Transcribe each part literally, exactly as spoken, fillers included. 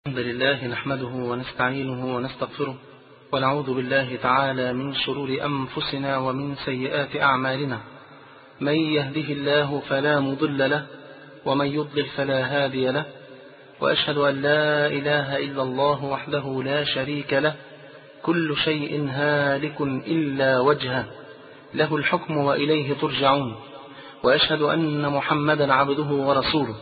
الحمد لله نحمده ونستعينه ونستغفره ونعوذ بالله تعالى من شرور أنفسنا ومن سيئات أعمالنا. من يهده الله فلا مضل له ومن يضلل فلا هادي له، وأشهد أن لا إله إلا الله وحده لا شريك له، كل شيء هالك إلا وجهه، له الحكم وإليه ترجعون. وأشهد أن محمدا عبده ورسوله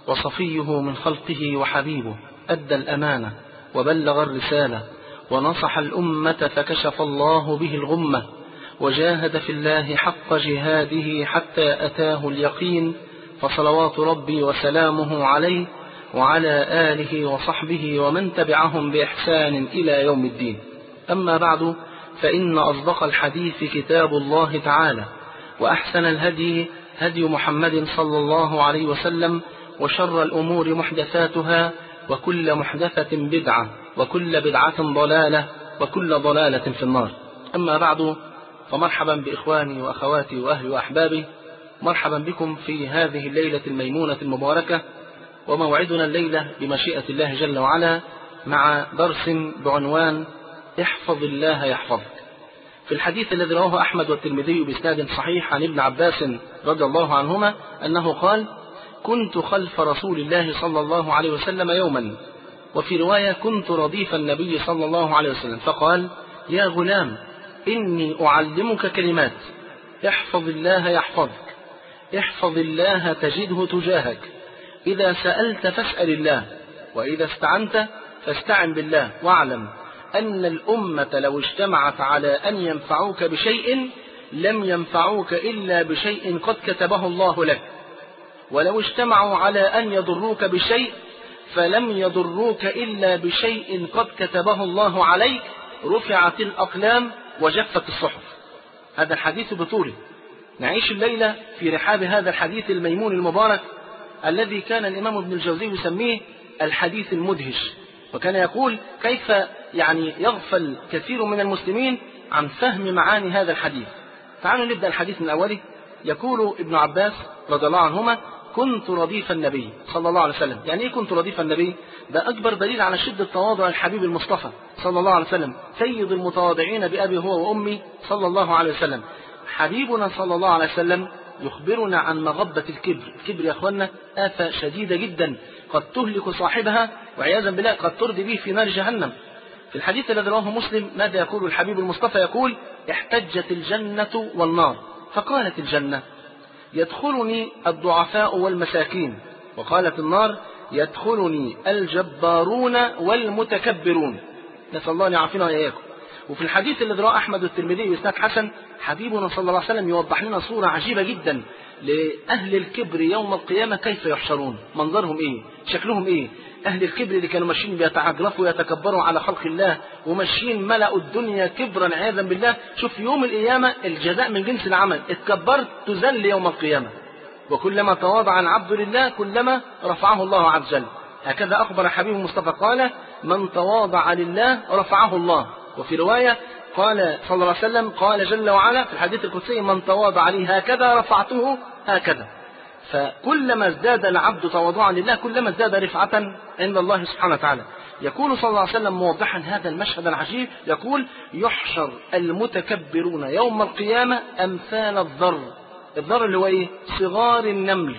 وصفيه من خلقه وحبيبه، أدى الأمانة وبلغ الرسالة ونصح الأمة فكشف الله به الغمة، وجاهد في الله حق جهاده حتى أتاه اليقين، فصلوات ربي وسلامه عليه وعلى آله وصحبه ومن تبعهم بإحسان إلى يوم الدين. أما بعد، فإن أصدق الحديث كتاب الله تعالى، وأحسن الهدي هدي محمد صلى الله عليه وسلم، وشر الأمور محدثاتها، وكل محدثة بدعة، وكل بدعة ضلالة، وكل ضلالة في النار. أما بعد، فمرحبا بإخواني وأخواتي وأهلي وأحبابي، مرحبا بكم في هذه الليلة الميمونة المباركة، وموعدنا الليلة بمشيئة الله جل وعلا مع درس بعنوان احفظ الله يحفظك. في الحديث الذي رواه أحمد والترمذي بإسناد صحيح عن ابن عباس رضي الله عنهما أنه قال: كنت خلف رسول الله صلى الله عليه وسلم يوما، وفي رواية كنت رديف النبي صلى الله عليه وسلم، فقال: يا غلام، إني أعلمك كلمات، احفظ الله يحفظك، احفظ الله تجده تجاهك، إذا سألت فاسأل الله، وإذا استعنت فاستعن بالله، واعلم أن الأمة لو اجتمعت على أن ينفعوك بشيء لم ينفعوك إلا بشيء قد كتبه الله لك، ولو اجتمعوا على أن يضروك بشيء فلم يضروك إلا بشيء قد كتبه الله عليك، رفعت الأقلام وجفت الصحف. هذا الحديث بطوله. نعيش الليلة في رحاب هذا الحديث الميمون المبارك الذي كان الإمام ابن الجوزي يسميه الحديث المدهش، وكان يقول كيف يعني يغفل كثير من المسلمين عن فهم معاني هذا الحديث. تعالوا نبدأ الحديث من أوله. يقول ابن عباس رضي الله عنهما: كنت رديف النبي صلى الله عليه وسلم. يعني ايه كنت رديف النبي؟ ده أكبر دليل على شدة تواضع الحبيب المصطفى صلى الله عليه وسلم، سيد المتواضعين بأبي هو وأمي صلى الله عليه وسلم. حبيبنا صلى الله عليه وسلم يخبرنا عن مغبة الكبر. الكبر يا أخوانا آفة شديدة جدا قد تهلك صاحبها وعياذا بالله قد تردي به في نار جهنم. في الحديث الذي رواه مسلم ماذا يقول الحبيب المصطفى؟ يقول: احتجت الجنة والنار، فقالت الجنة: يدخلني الضعفاء والمساكين، وقالت النار: يدخلني الجبارون والمتكبرون. نسأل الله أن يعافينا وإياكم. وفي الحديث الذي رواه أحمد والترمذي بإسناد حسن، حبيبنا صلى الله عليه وسلم يوضح لنا صورة عجيبة جدا لأهل الكبر يوم القيامة، كيف يحشرون، منظرهم إيه، شكلهم إيه. أهل الكبر اللي كانوا ماشيين بيتعجرفوا ويتكبروا على خلق الله وماشيين ملأوا الدنيا كبرا عياذا بالله، شوف يوم القيامة الجزاء من جنس العمل، اتكبرت تذل يوم القيامة، وكلما تواضع العبد لله كلما رفعه الله عز وجل. هكذا أخبر حبيب المصطفى قال: من تواضع لله رفعه الله. وفي رواية قال صلى الله عليه وسلم، قال جل وعلا في الحديث القدسي: من تواضع لي هكذا رفعته هكذا. فكلما ازداد العبد تواضعا لله كلما ازداد رفعة عند الله سبحانه وتعالى. يقول صلى الله عليه وسلم موضحا هذا المشهد العجيب، يقول: يحشر المتكبرون يوم القيامة أمثال الذر. الذر اللي هو ايه؟ صغار النمل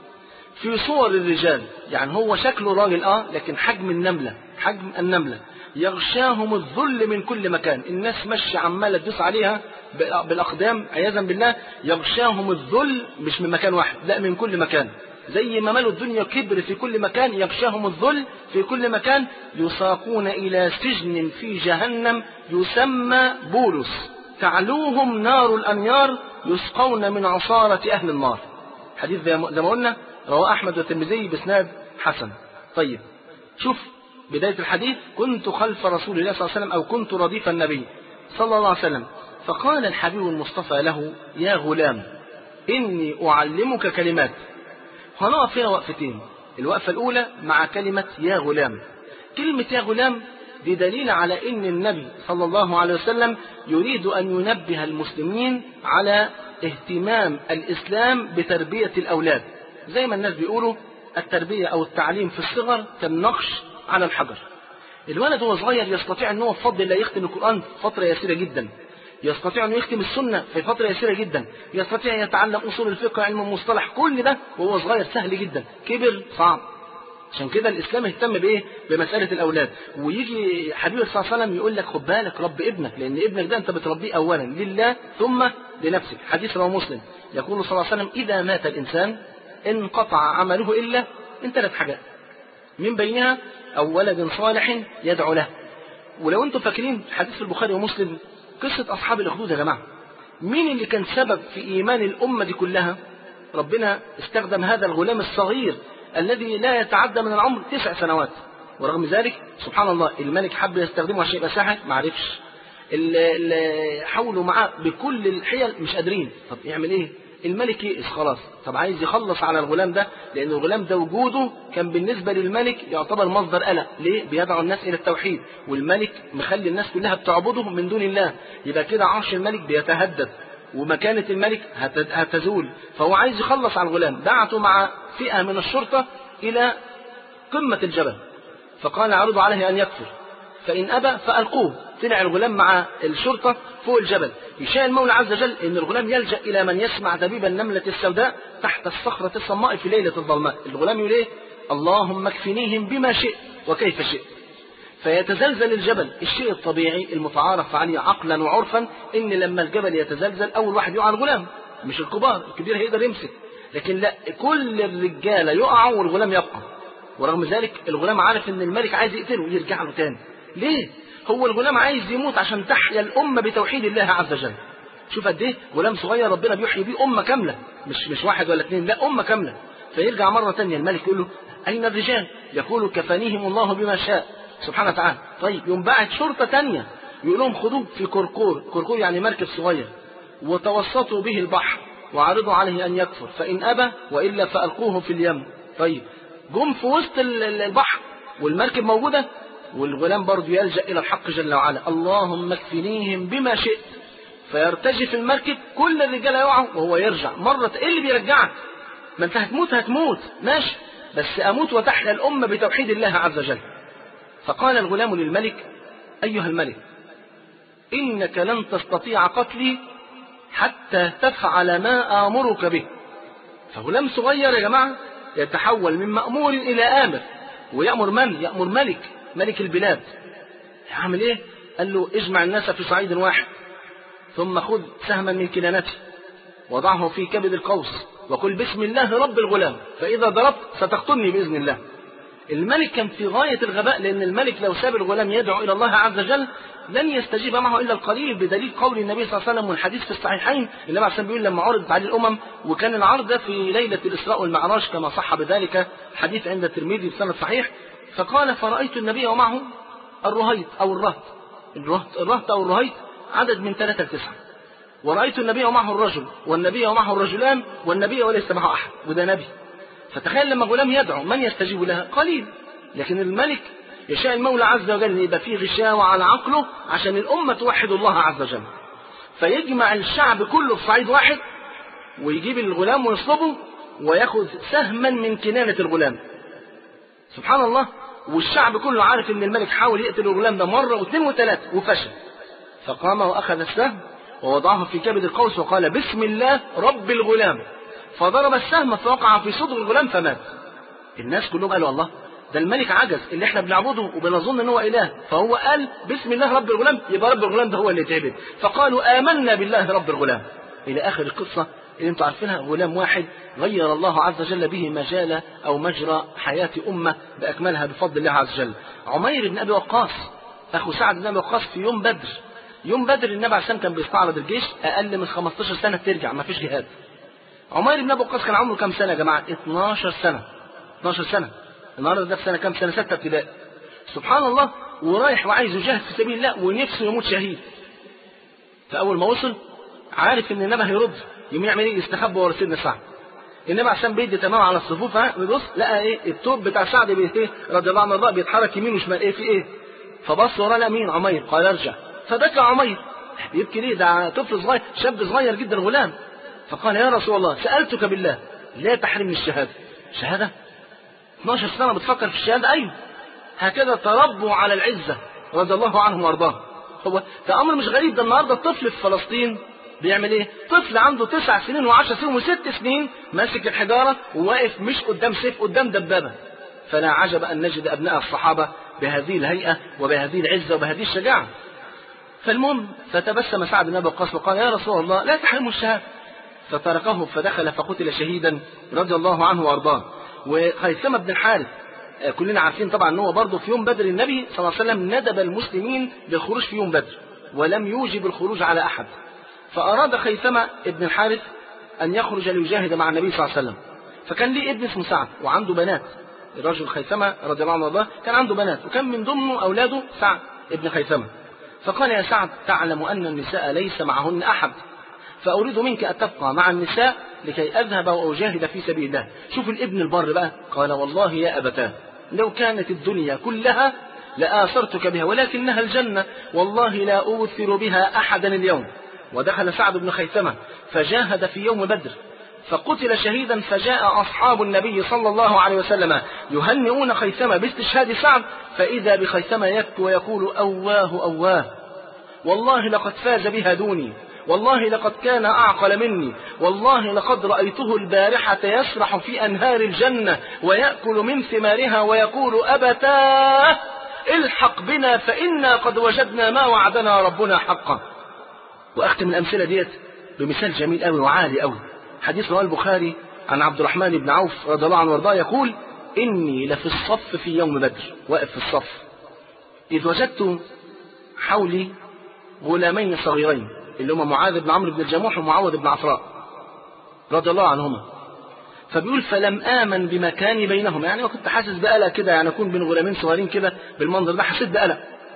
في صور الرجال، يعني هو شكله راجل اه لكن حجم النملة، حجم النملة. يغشاهم الذل من كل مكان، الناس ماشيه عماله تدوس عليها بالاقدام عياذا بالله. يغشاهم الذل مش من مكان واحد، لا من كل مكان، زي ما ملوا الدنيا كبر في كل مكان يغشاهم الذل في كل مكان. يساقون الى سجن في جهنم يسمى بولس، تعلوهم نار الانيار، يسقون من عصارة اهل النار. حديث زي ما قلنا رواه احمد والترمذي باسناد حسن. طيب شوف بداية الحديث: كنت خلف رسول الله صلى الله عليه وسلم، أو كنت رديف النبي صلى الله عليه وسلم، فقال الحبيب المصطفى له: يا غلام، إني أعلمك كلمات. هنقف هنا وقفتين. الوقفة الأولى مع كلمة يا غلام. كلمة يا غلام دي دليل على إن النبي صلى الله عليه وسلم يريد أن ينبه المسلمين على اهتمام الإسلام بتربية الأولاد. زي ما الناس بيقولوا التربية أو التعليم في الصغر كالنقش على الحجر. الولد وهو صغير يستطيع ان هو بفضل الله يختم القرآن فترة يسيرة جدا، يستطيع انه يختم السنة في فترة يسيرة جدا، يستطيع يتعلم اصول الفقه علم المصطلح، كل ده وهو صغير سهل جدا. كبر صعب. عشان كده الاسلام اهتم بايه؟ بمسألة الاولاد. ويجي حبيبي صلى الله عليه وسلم يقول لك خد بالك رب ابنك، لان ابنك ده انت بتربيه اولا لله ثم لنفسك. حديث رواه مسلم يقول صلى الله عليه وسلم اذا مات الانسان انقطع عمله الا من ثلاث حاجات، من بينها او ولد صالح يدعو له. ولو انتم فاكرين حديث في البخاري ومسلم قصة اصحاب الاخدود يا جماعة، مين اللي كان سبب في ايمان الامة دي كلها؟ ربنا استخدم هذا الغلام الصغير الذي لا يتعدى من العمر تسع سنوات، ورغم ذلك سبحان الله الملك حب يستخدمه عشان يبقى ساحر، ما عرفش. اللي حاولوا معاه بكل الحيل مش قادرين. طب يعمل ايه؟ الملك يئس خلاص. طب عايز يخلص على الغلام ده، لان الغلام ده وجوده كان بالنسبة للملك يعتبر مصدر قلق. ليه؟ بيدعو الناس الى التوحيد، والملك مخلي الناس كلها بتعبده من دون الله. يبقى كده عرش الملك بيتهدد ومكانة الملك هتزول. فهو عايز يخلص على الغلام. بعته مع فئة من الشرطة إلى قمة الجبل، فقال عرضوا عليه أن يكفر، فإن أبى فألقوه. طلع الغلام مع الشرطة فوق الجبل. يشاء المولى عز وجل أن الغلام يلجأ إلى من يسمع دبيب النملة السوداء تحت الصخرة الصماء في ليلة الظلماء. الغلام يقول إيه؟ اللهم اكفنيهم بما شئت وكيف شئت. فيتزلزل الجبل. الشيء الطبيعي المتعارف عليه عقلا وعرفا ان لما الجبل يتزلزل اول واحد يقع الغلام، مش الكبار، الكبير هيقدر يمسك. لكن لا، كل الرجاله يقعوا والغلام يبقى. ورغم ذلك الغلام عارف ان الملك عايز يقتله ويرجع له تاني. ليه؟ هو الغلام عايز يموت عشان تحيا الامه بتوحيد الله عز وجل. شوف قد ايه غلام صغير ربنا بيحيي بيه امه كامله، مش مش واحد ولا اثنين، لا امه كامله. فيرجع مره ثانيه الملك يقول له اين الرجال؟ يقول كفانيهم الله بما شاء سبحانه وتعالى. طيب يوم بعد شرطة تانية يقول لهم خذوه في كركور، كركور يعني مركب صغير، وتوسطوا به البحر وعرضوا عليه أن يكفر، فإن أبى وإلا فألقوه في اليم. طيب جم في وسط البحر والمركب موجودة، والغلام برضه يلجأ إلى الحق جل وعلا، اللهم اكفنيهم بما شئت. فيرتجف المركب، كل الرجال يقعوا وهو يرجع مرة. إيه اللي بيرجعك؟ ما أنت هتموت هتموت ماشي، بس أموت وتحيا الأمة بتوحيد الله عز وجل. فقال الغلام للملك أيها الملك إنك لن تستطيع قتلي حتى تفعل ما آمرك به. فغلام صغير يا جماعة يتحول من مأمور إلى آمر، ويأمر من؟ يأمر ملك، ملك البلاد. يعمل إيه؟ قال له اجمع الناس في صعيد واحد، ثم خذ سهما من كنانته وضعه في كبد القوس وقل بسم الله رب الغلام، فإذا ضربت ستقتلني بإذن الله. الملك كان في غاية الغباء، لأن الملك لو ساب الغلام يدعو إلى الله عز وجل لن يستجيب معه إلا القليل، بدليل قول النبي صلى الله عليه وسلم والحديث في الصحيحين. النبي عليه الصلاة بيقول لما عرضت عليه الأمم، وكان العرض ده في ليلة الإسراء والمعراج كما صح بذلك حديث عند الترمذي بسند صحيح، فقال فرأيت النبي ومعه الرهيط أو الرهط، الرهط أو الرهيط عدد من ثلاثة لتسعة، ورأيت النبي ومعه الرجل والنبي ومعه الرجلان والنبي وليس معه أحد، وده نبي. فتخيل لما غلام يدعو من يستجيب لها؟ قليل. لكن الملك يشاء المولى عز وجل يبقى فيه غشاوة على عقله عشان الأمة توحد الله عز وجل، فيجمع الشعب كله في صعيد واحد ويجيب الغلام ويصلبه ويأخذ سهما من كنانة الغلام. سبحان الله. والشعب كله عارف ان الملك حاول يقتل الغلام ده مرة واثنين وثلاثة وفشل، فقام وأخذ السهم ووضعه في كبد القوس وقال بسم الله رب الغلام، فضرب السهم فوقع في صدر الغلام فمات. الناس كلهم قالوا الله، ده الملك عجز اللي احنا بنعبده وبنظن ان هو اله، فهو قال بسم الله رب الغلام، يبقى رب الغلام ده هو اللي يتعبد. فقالوا آمنا بالله رب الغلام، الى اخر القصة اللي انتم عارفينها. غلام واحد غير الله عز وجل به مجال او مجرى حياة امة باكملها بفضل الله عز وجل. عمير بن ابي وقاص اخو سعد بن ابي وقاص في يوم بدر، يوم بدر النبي عليه الصلاة كان بيستعرض الجيش، اقل من خمستاشر سنة ترجع، ما فيش جهاد. عمير بن ابي وقاص كان عمره كام سنة يا جماعة؟ اتناشر سنة. اتناشر سنة. النهارده ده في سنة كام؟ سنة ستة ابتدائي. سبحان الله. ورايح وعايز يجاهد في سبيل الله ونفسه يموت شهيد. فأول ما وصل عارف ان النبي هيرد، يوم يعمل ايه؟ يستخبى ورا سيدنا سعد. النبي عشان بيدي تمام على الصفوف، ها بيبص لقى ايه؟ التوب بتاع سعد ايه؟ رضي الله عنه الرأي بيتحرك يمين وشمال، ايه في ايه؟ فبص وراه لقى مين؟ عمير. قال ارجع. فبكى عمير. يبكي ليه؟ ده طفل صغير، شاب صغير جدا، غلام. فقال يا رسول الله سألتك بالله لا تحرمني الشهادة. شهادة؟ اتناشر سنة بتفكر في الشهادة؟ أيوه. هكذا تربوا على العزة رضي الله عنهم وارضاهم. هو ده أمر مش غريب، ده النهاردة الطفل في فلسطين بيعمل ايه؟ طفل عنده تسع سنين وعشر سنين وست سنين ماسك الحجارة وواقف مش قدام سيف، قدام دبابة. فلا عجب أن نجد أبناء الصحابة بهذه الهيئة وبهذه العزة وبهذه الشجاعة. فالمهم فتبسم سعد بن أبي وقاص وقال يا رسول الله لا تحرموا الشهادة، فتركه فدخل فقتل شهيدا رضي الله عنه وارضاه. وخيثمة بن الحارث كلنا عارفين طبعا ان هو برضه في يوم بدر النبي صلى الله عليه وسلم ندب المسلمين للخروج في يوم بدر ولم يوجب الخروج على احد، فاراد خيثمة بن الحارث ان يخرج ليجاهد مع النبي صلى الله عليه وسلم. فكان ليه ابن اسمه سعد وعنده بنات، الرجل خيثمة رضي الله عنه وارضاه كان عنده بنات وكان من ضمنه اولاده سعد ابن خيثمة. فقال يا سعد تعلم ان النساء ليس معهن احد، فأريد منك أن تبقى مع النساء لكي أذهب وأجاهد في سبيل الله. شوف الابن البر بقى، قال والله يا أبتاه لو كانت الدنيا كلها لآثرتك بها ولكنها الجنة، والله لا أوثر بها أحدا اليوم. ودخل سعد بن خيثمة فجاهد في يوم بدر فقتل شهيدا، فجاء أصحاب النبي صلى الله عليه وسلم يهنئون خيثمة باستشهاد سعد، فإذا بخيثمة يبكي ويقول أواه أواه، والله لقد فاز بها دوني، والله لقد كان أعقل مني، والله لقد رأيته البارحة يسرح في أنهار الجنة ويأكل من ثمارها ويقول أبتاه الحق بنا فإنا قد وجدنا ما وعدنا ربنا حقا. وأختم الأمثلة ديت بمثال جميل أوي وعالي أوي. حديث رواه البخاري عن عبد الرحمن بن عوف رضي الله عنه وارضاه يقول إني لفي الصف في يوم بدر، واقف في الصف، إذ وجدت حولي غلامين صغيرين اللي هما معاذ بن عمرو بن الجموح ومعوذ بن عفراء رضي الله عنهما. فبيقول فلم آمن بمكاني بينهم، يعني كنت حاسس بقلق كده، يعني أكون بين غلامين صغيرين كده بالمنظر ده حسيت بقلق.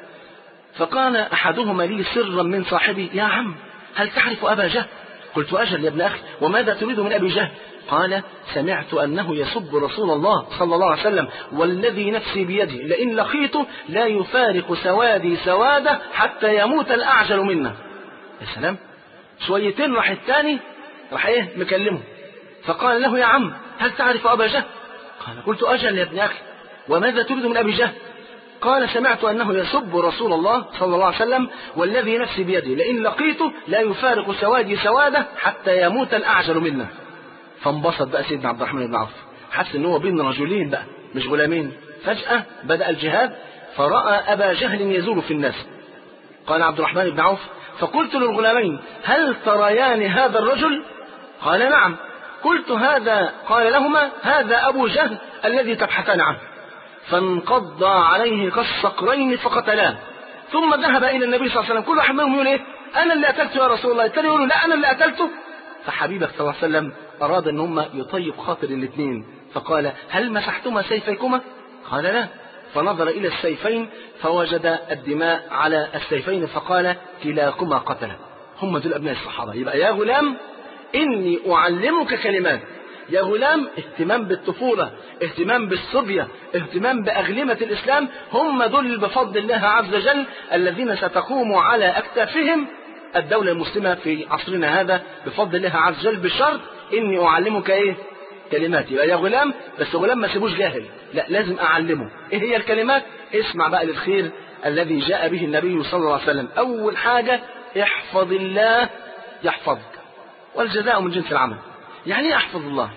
فقال أحدهما لي سرا من صاحبي يا عم هل تعرف أبا جهل؟ قلت أجل يا ابن أخي، وماذا تريد من أبي جهل؟ قال سمعت أنه يسب رسول الله صلى الله عليه وسلم والذي نفسي بيده لئن لقيته لا يفارق سوادي سواده حتى يموت الأعجل منا. يا سلام، شويتين راح الثاني راح ايه مكلمه، فقال له يا عم هل تعرف أبا جهل؟ قال قلت أجل يا ابن أخي، وماذا تريد من أبي جهل؟ قال سمعت أنه يسب رسول الله صلى الله عليه وسلم والذي نفسي بيده لئن لقيته لا يفارق سوادي سواده حتى يموت الأعجل منا. فانبسط بقى سيدنا عبد الرحمن بن عوف، حس ان هو بين رجلين بقى مش غلامين. فجأة بدأ الجهاد فرأى أبا جهل يزول في الناس. قال عبد الرحمن بن عوف فقلت للغلامين هل تريان هذا الرجل؟ قال نعم. قلت هذا؟ قال لهما هذا أبو جهل الذي تبحثان عنه. فانقض عليه كالصقرين فقتلاه، ثم ذهب إلى النبي صلى الله عليه وسلم. كل واحد منهم يقول إيه أنا اللي قتلته يا رسول الله، الثاني يقول لا أنا اللي قتلته. فحبيبك صلى الله عليه وسلم أراد أن هم يطيب خاطر الاثنين، فقال هل مسحتما سيفيكما؟ قال لا. فنظر إلى السيفين فوجد الدماء على السيفين فقال كلاكما قتل. هم دول أبناء الصحابة. يبقى يا غلام إني أعلمك كلمات. يا غلام اهتمام بالطفولة، اهتمام بالصبية، اهتمام بأغلمة الإسلام، هم دول بفضل الله عز وجل الذين ستقوم على أكتافهم الدولة المسلمة في عصرنا هذا بفضل الله عز وجل، بشرط إني أعلمك إيه كلمات. يبقى يا غلام، بس غلام ما سيبوش جاهل، لا لازم أعلمه. إيه هي الكلمات؟ اسمع بقى للخير الذي جاء به النبي صلى الله عليه وسلم. أول حاجة احفظ الله يحفظك، والجزاء من جنس العمل. يعني ايه احفظ الله؟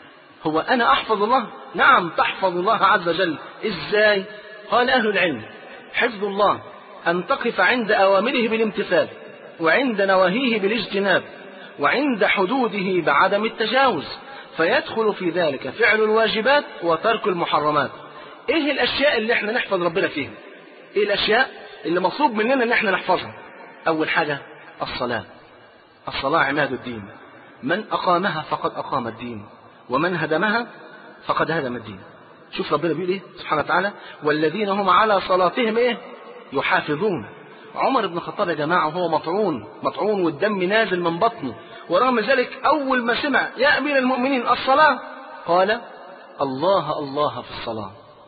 هو أنا أحفظ الله؟ نعم تحفظ الله عز وجل. إزاي؟ قال أهل العلم حفظ الله أن تقف عند أوامره بالامتثال، وعند نواهيه بالاجتناب، وعند حدوده بعدم التجاوز، فيدخل في ذلك فعل الواجبات وترك المحرمات. إيه الأشياء اللي احنا نحفظ ربنا فيها؟ إيه الأشياء اللي مطلوب مننا أن احنا نحفظها؟ أول حاجة الصلاة. الصلاة عماد الدين، من أقامها فقد أقام الدين، ومن هدمها فقد هدم الدين. شوف ربنا بيقول إيه سبحانه وتعالى والذين هم على صلاتهم إيه يحافظون. عمر بن الخطاب يا جماعة وهو مطعون مطعون والدم نازل من بطنه، ورغم ذلك أول ما سمع يا أمير المؤمنين الصلاة قال الله الله في الصلاة،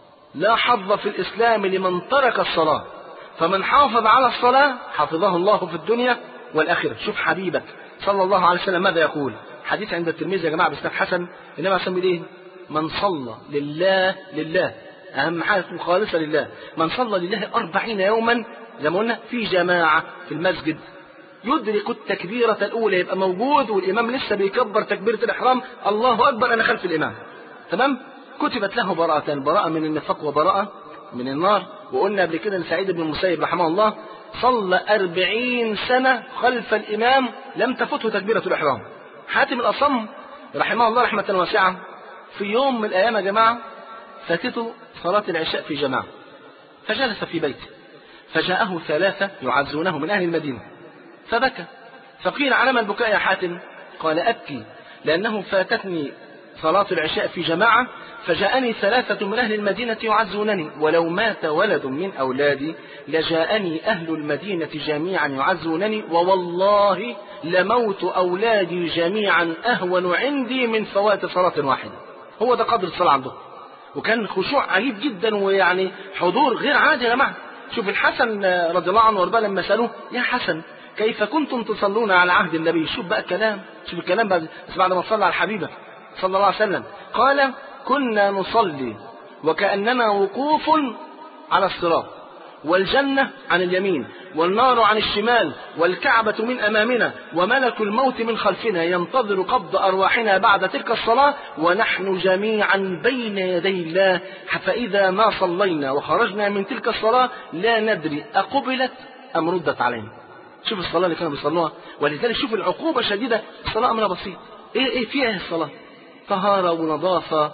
لا حظ في الإسلام لمن ترك الصلاة، فمن حافظ على الصلاة حفظه الله في الدنيا والآخرة. شوف حبيبك صلى الله عليه وسلم ماذا يقول، حديث عند الترمذي يا جماعة بإسناد حسن، النبي عليه الصلاة والسلام إيه؟ من صلى لله لله أهم حاجة تكون خالصة لله. من صلى لله أربعين يوما زي ما قلنا في جماعة في المسجد يدرك التكبيرة الأولى، يبقى موجود والإمام لسه بيكبر تكبيرة الإحرام، الله أكبر أنا خلف الإمام، تمام؟ كتبت له براءتان، براءة من النفاق وبراءة من النار. وقلنا قبل كده لسعيد بن المسيب رحمه الله صلى أربعين سنة خلف الإمام لم تفته تكبيرة الإحرام. حاتم الأصم رحمه الله رحمة واسعة في يوم من الأيام يا جماعة فاتته صلاة العشاء في جماعة، فجلس في بيته، فجاءه ثلاثة يعزونه من أهل المدينة فبكى، فقيل على ما البكاء يا حاتم؟ قال أبكي لأنه فاتتني صلاة العشاء في جماعة فجاءني ثلاثة من أهل المدينة يعزونني، ولو مات ولد من أولادي لجاءني أهل المدينة جميعا يعزونني، ووالله لموت أولادي جميعا أهون عندي من فوات صلاة واحدة. هو ده قدر الصلاة عنده، وكان خشوع عجيب جدا ويعني حضور غير عادي يا جماعة. شوف الحسن رضي الله عنه وارضاه لما سألوه يا حسن كيف كنتم تصلون على عهد النبي؟ شوف بقى الكلام، شوف الكلام بعد بعد ما صلى على حبيبه صلى الله عليه وسلم. قال كنا نصلي وكأننا وقوف على الصراط، والجنة عن اليمين والنار عن الشمال والكعبة من أمامنا وملك الموت من خلفنا ينتظر قبض أرواحنا بعد تلك الصلاة ونحن جميعا بين يدي الله، فإذا ما صلينا وخرجنا من تلك الصلاة لا ندري أقبلت أم ردت علينا. شوف الصلاة اللي كانوا بيصلوها، ولذلك شوف العقوبة شديدة. الصلاة أمر بسيط، إيه إيه فيها الصلاة؟ طهارة ونظافة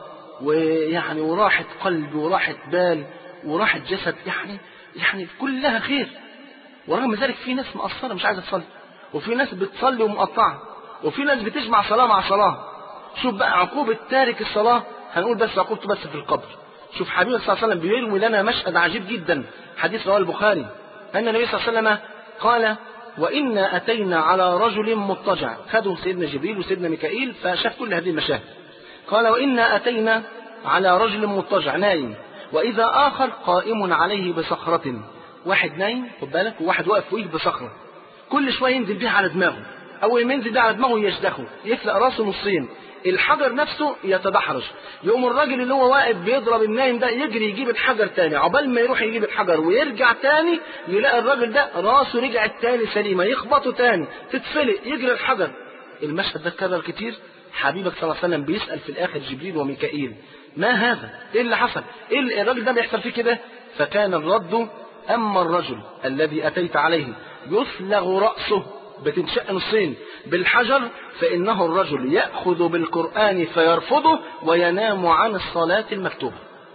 ويعني وراحة قلب وراحة بال وراحة جسد، يعني يعني كلها خير. ورغم ذلك في ناس مقصرة مش عايزة تصلي، وفي ناس بتصلي ومقطعة، وفي ناس بتجمع صلاة مع صلاة. شوف بقى عقوبة تارك الصلاة، هنقول بس عقوبته بس في القبر. شوف حبيبي صلى الله عليه وسلم بيروي لنا مشهد عجيب جدا، حديث رواه البخاري أن النبي صلى الله عليه وسلم قال وإنا أتينا على رجل مضطجع، خدوا سيدنا جبريل وسيدنا ميكائيل فشاف كل هذه المشاهد. قال وإنا أتينا على رجل مضطجع نايم، وإذا آخر قائم عليه بصخرة، واحد نايم خد بالك وواحد واقف فوقيه بصخرة، كل شوية ينزل بيها على دماغه، أول ما ينزل بيها على دماغه يشدخه يفلق راسه نصين، الحجر نفسه يتدحرج، يقوم الراجل اللي هو واقف بيضرب النايم ده يجري يجيب الحجر تاني، عقبال ما يروح يجيب الحجر ويرجع تاني يلاقي الراجل ده راسه رجعت تاني سليمة، يخبطه تاني تتفلق يجري الحجر. المشهد ده اتكرر كتير. حبيبك صلى الله عليه وسلم بيسأل في الآخر جبريل وميكائيل ما هذا؟ ايه اللي حصل؟ ايه الراجل ده بيحصل فيه كده؟ فكان الرد أما الرجل الذي أتيت عليه يثلغ رأسه بتنشق نصين بالحجر فإنه الرجل يأخذ بالقرآن فيرفضه وينام عن الصلاة المكتوبة.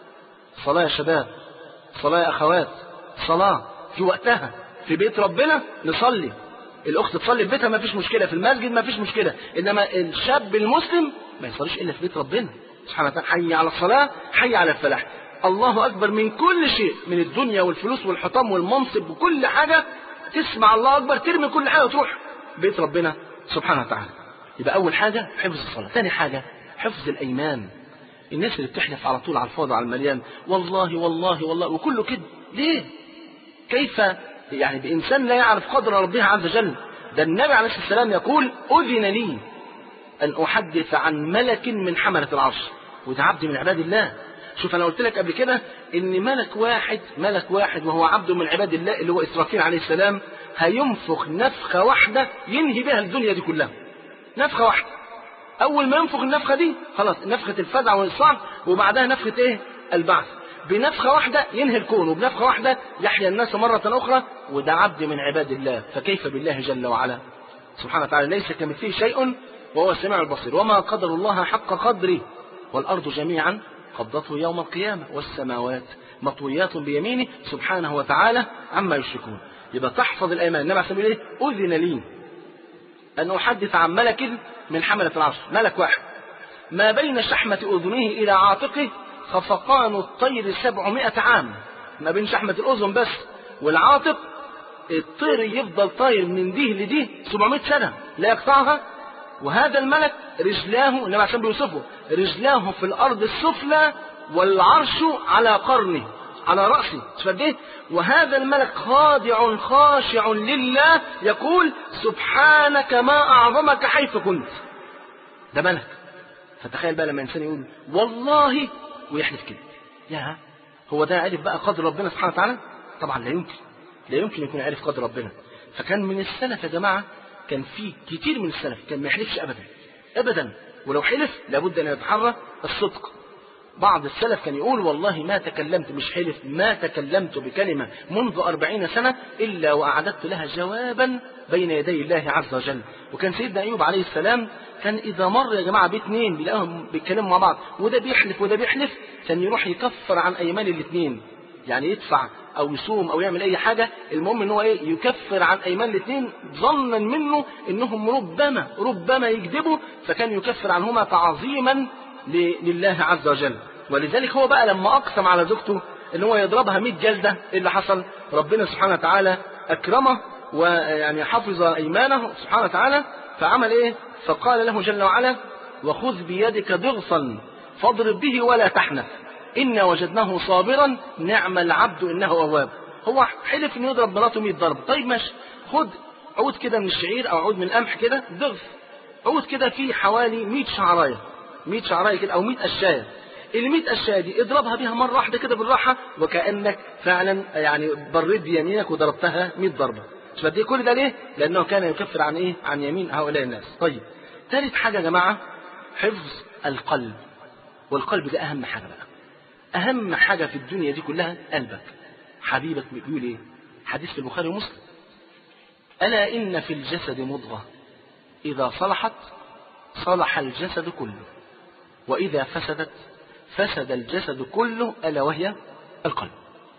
صلاة يا شباب، صلاة يا أخوات، صلاة في وقتها في بيت ربنا نصلي. الأخت تصلي في بيتها ما فيش مشكلة، في المسجد ما فيش مشكلة، إنما الشاب المسلم ما يصليش إلا في بيت ربنا سبحانه وتعالى. حي على الصلاة، حي على الفلاح، الله أكبر من كل شيء، من الدنيا والفلوس والحطام والمنصب وكل حاجة، تسمع الله أكبر ترمي كل حاجة وتروح بيت ربنا سبحانه وتعالى. يبقى أول حاجة حفظ الصلاة. ثاني حاجة حفظ الأيمان. الناس اللي بتحلف على طول على الفاضي على المليان والله والله والله وكله كده، ليه؟ كيف يعني بإنسان لا يعرف قدر ربه عز وجل؟ ده النبي عليه الصلاة والسلام يقول أذن لي أن أحدث عن ملك من حملة العرش، وده عبد من عباد الله. شوف أنا قلت لك قبل كده إن ملك واحد ملك واحد وهو عبد من عباد الله اللي هو إسرافيل عليه السلام هينفخ نفخة واحدة ينهي بها الدنيا دي كلها. نفخة واحدة، أول ما ينفخ النفخة دي خلاص نفخة الفزع والصعق، وبعدها نفخة إيه؟ البعث. بنفخة واحدة ينهي الكون، وبنفخة واحدة يحيى الناس مرة أخرى، وده عبد من عباد الله. فكيف بالله جل وعلا سبحانه وتعالى؟ ليس كمثله شيء وهو السميع البصير. وما قدر الله حق قدره، والأرض جميعا قبضته يوم القيامة والسماوات مطويات بيمينه سبحانه وتعالى عما يشركون. يبقى تحفظ الأيمان. النبي عليه الصلاة والسلام إيه؟ أذن لي أن أحدث عن ملك من حملة العرش، ملك واحد ما بين شحمة أذنه إلى عاتقه خفقان الطير سبعمائة عام. ما بين شحمة الأذن بس والعاتق الطير يفضل طاير من ديه لديه سبعمائة سنة لا يقطعها. وهذا الملك رجلاه، النبي عليه الصلاة والسلام بيوصفه، رجلاه في الأرض السفلى والعرش على قرنه على رأسه. وهذا الملك خاضع خاشع لله يقول سبحانك ما أعظمك حيث كنت. ده ملك. فتخيل بقى لما إنسان يقول والله ويحلف كده، يا هو ده عرف بقى قدر ربنا سبحانه وتعالى؟ طبعا لا يمكن، لا يمكن يكون عارف قدر ربنا. فكان من السلف يا جماعة، كان في كتير من السلف كان ما يحلفش أبدا أبدا، ولو حلف لابد أن يتحرى الصدق. بعض السلف كان يقول والله ما تكلمت، مش حلف، ما تكلمت بكلمة منذ أربعين سنة إلا وأعددت لها جوابا بين يدي الله عز وجل. وكان سيدنا أيوب عليه السلام كان إذا مر يا جماعة باثنين بيلاقيهم بيتكلموا مع بعض وده بيحلف وده بيحلف، كان يروح يكفر عن أيمان الاثنين، يعني يدفع أو يصوم أو يعمل أي حاجة، المهم إن هو إيه يكفر عن أيمان الاثنين ظنا منه إنهم ربما ربما يكذبوا، فكان يكفر عنهما تعظيما لله عز وجل. ولذلك هو بقى لما أقسم على زوجته إن هو يضربها مئة جلدة، إيه اللي حصل؟ ربنا سبحانه وتعالى أكرمه ويعني حفظ أيمانه سبحانه وتعالى، فعمل إيه؟ فقال له جل وعلا: وخذ بيدك ضغصا فاضرب به ولا تحنث إنا وجدناه صابرا نعم العبد إنه أواب. هو حلف إنه يضرب مراته مئة ضرب، طيب ماشي، خد عود كده من الشعير أو عود من القمح كده ضغط، عود كده فيه حوالي مئة شعراية، مئة شعراية كده أو مئة قشاية، المئة قشاية دي اضربها بيها مرة واحدة كده بالراحة وكأنك فعلا يعني بريت بيمينك وضربتها مئة ضربة. مش بدي كل ده ليه؟ لأنه كان يكفر عن إيه؟ عن يمين هؤلاء الناس. طيب ثالث حاجة يا جماعة حفظ القلب، والقلب ده أهم حاجة بقى، أهم حاجة في الدنيا دي كلها قلبك. حبيبك بيقول إيه؟ حديث في البخاري ومسلم: ألا إن في الجسد مضغة إذا صلحت صلح الجسد كله وإذا فسدت فسد الجسد كله ألا وهي القلب.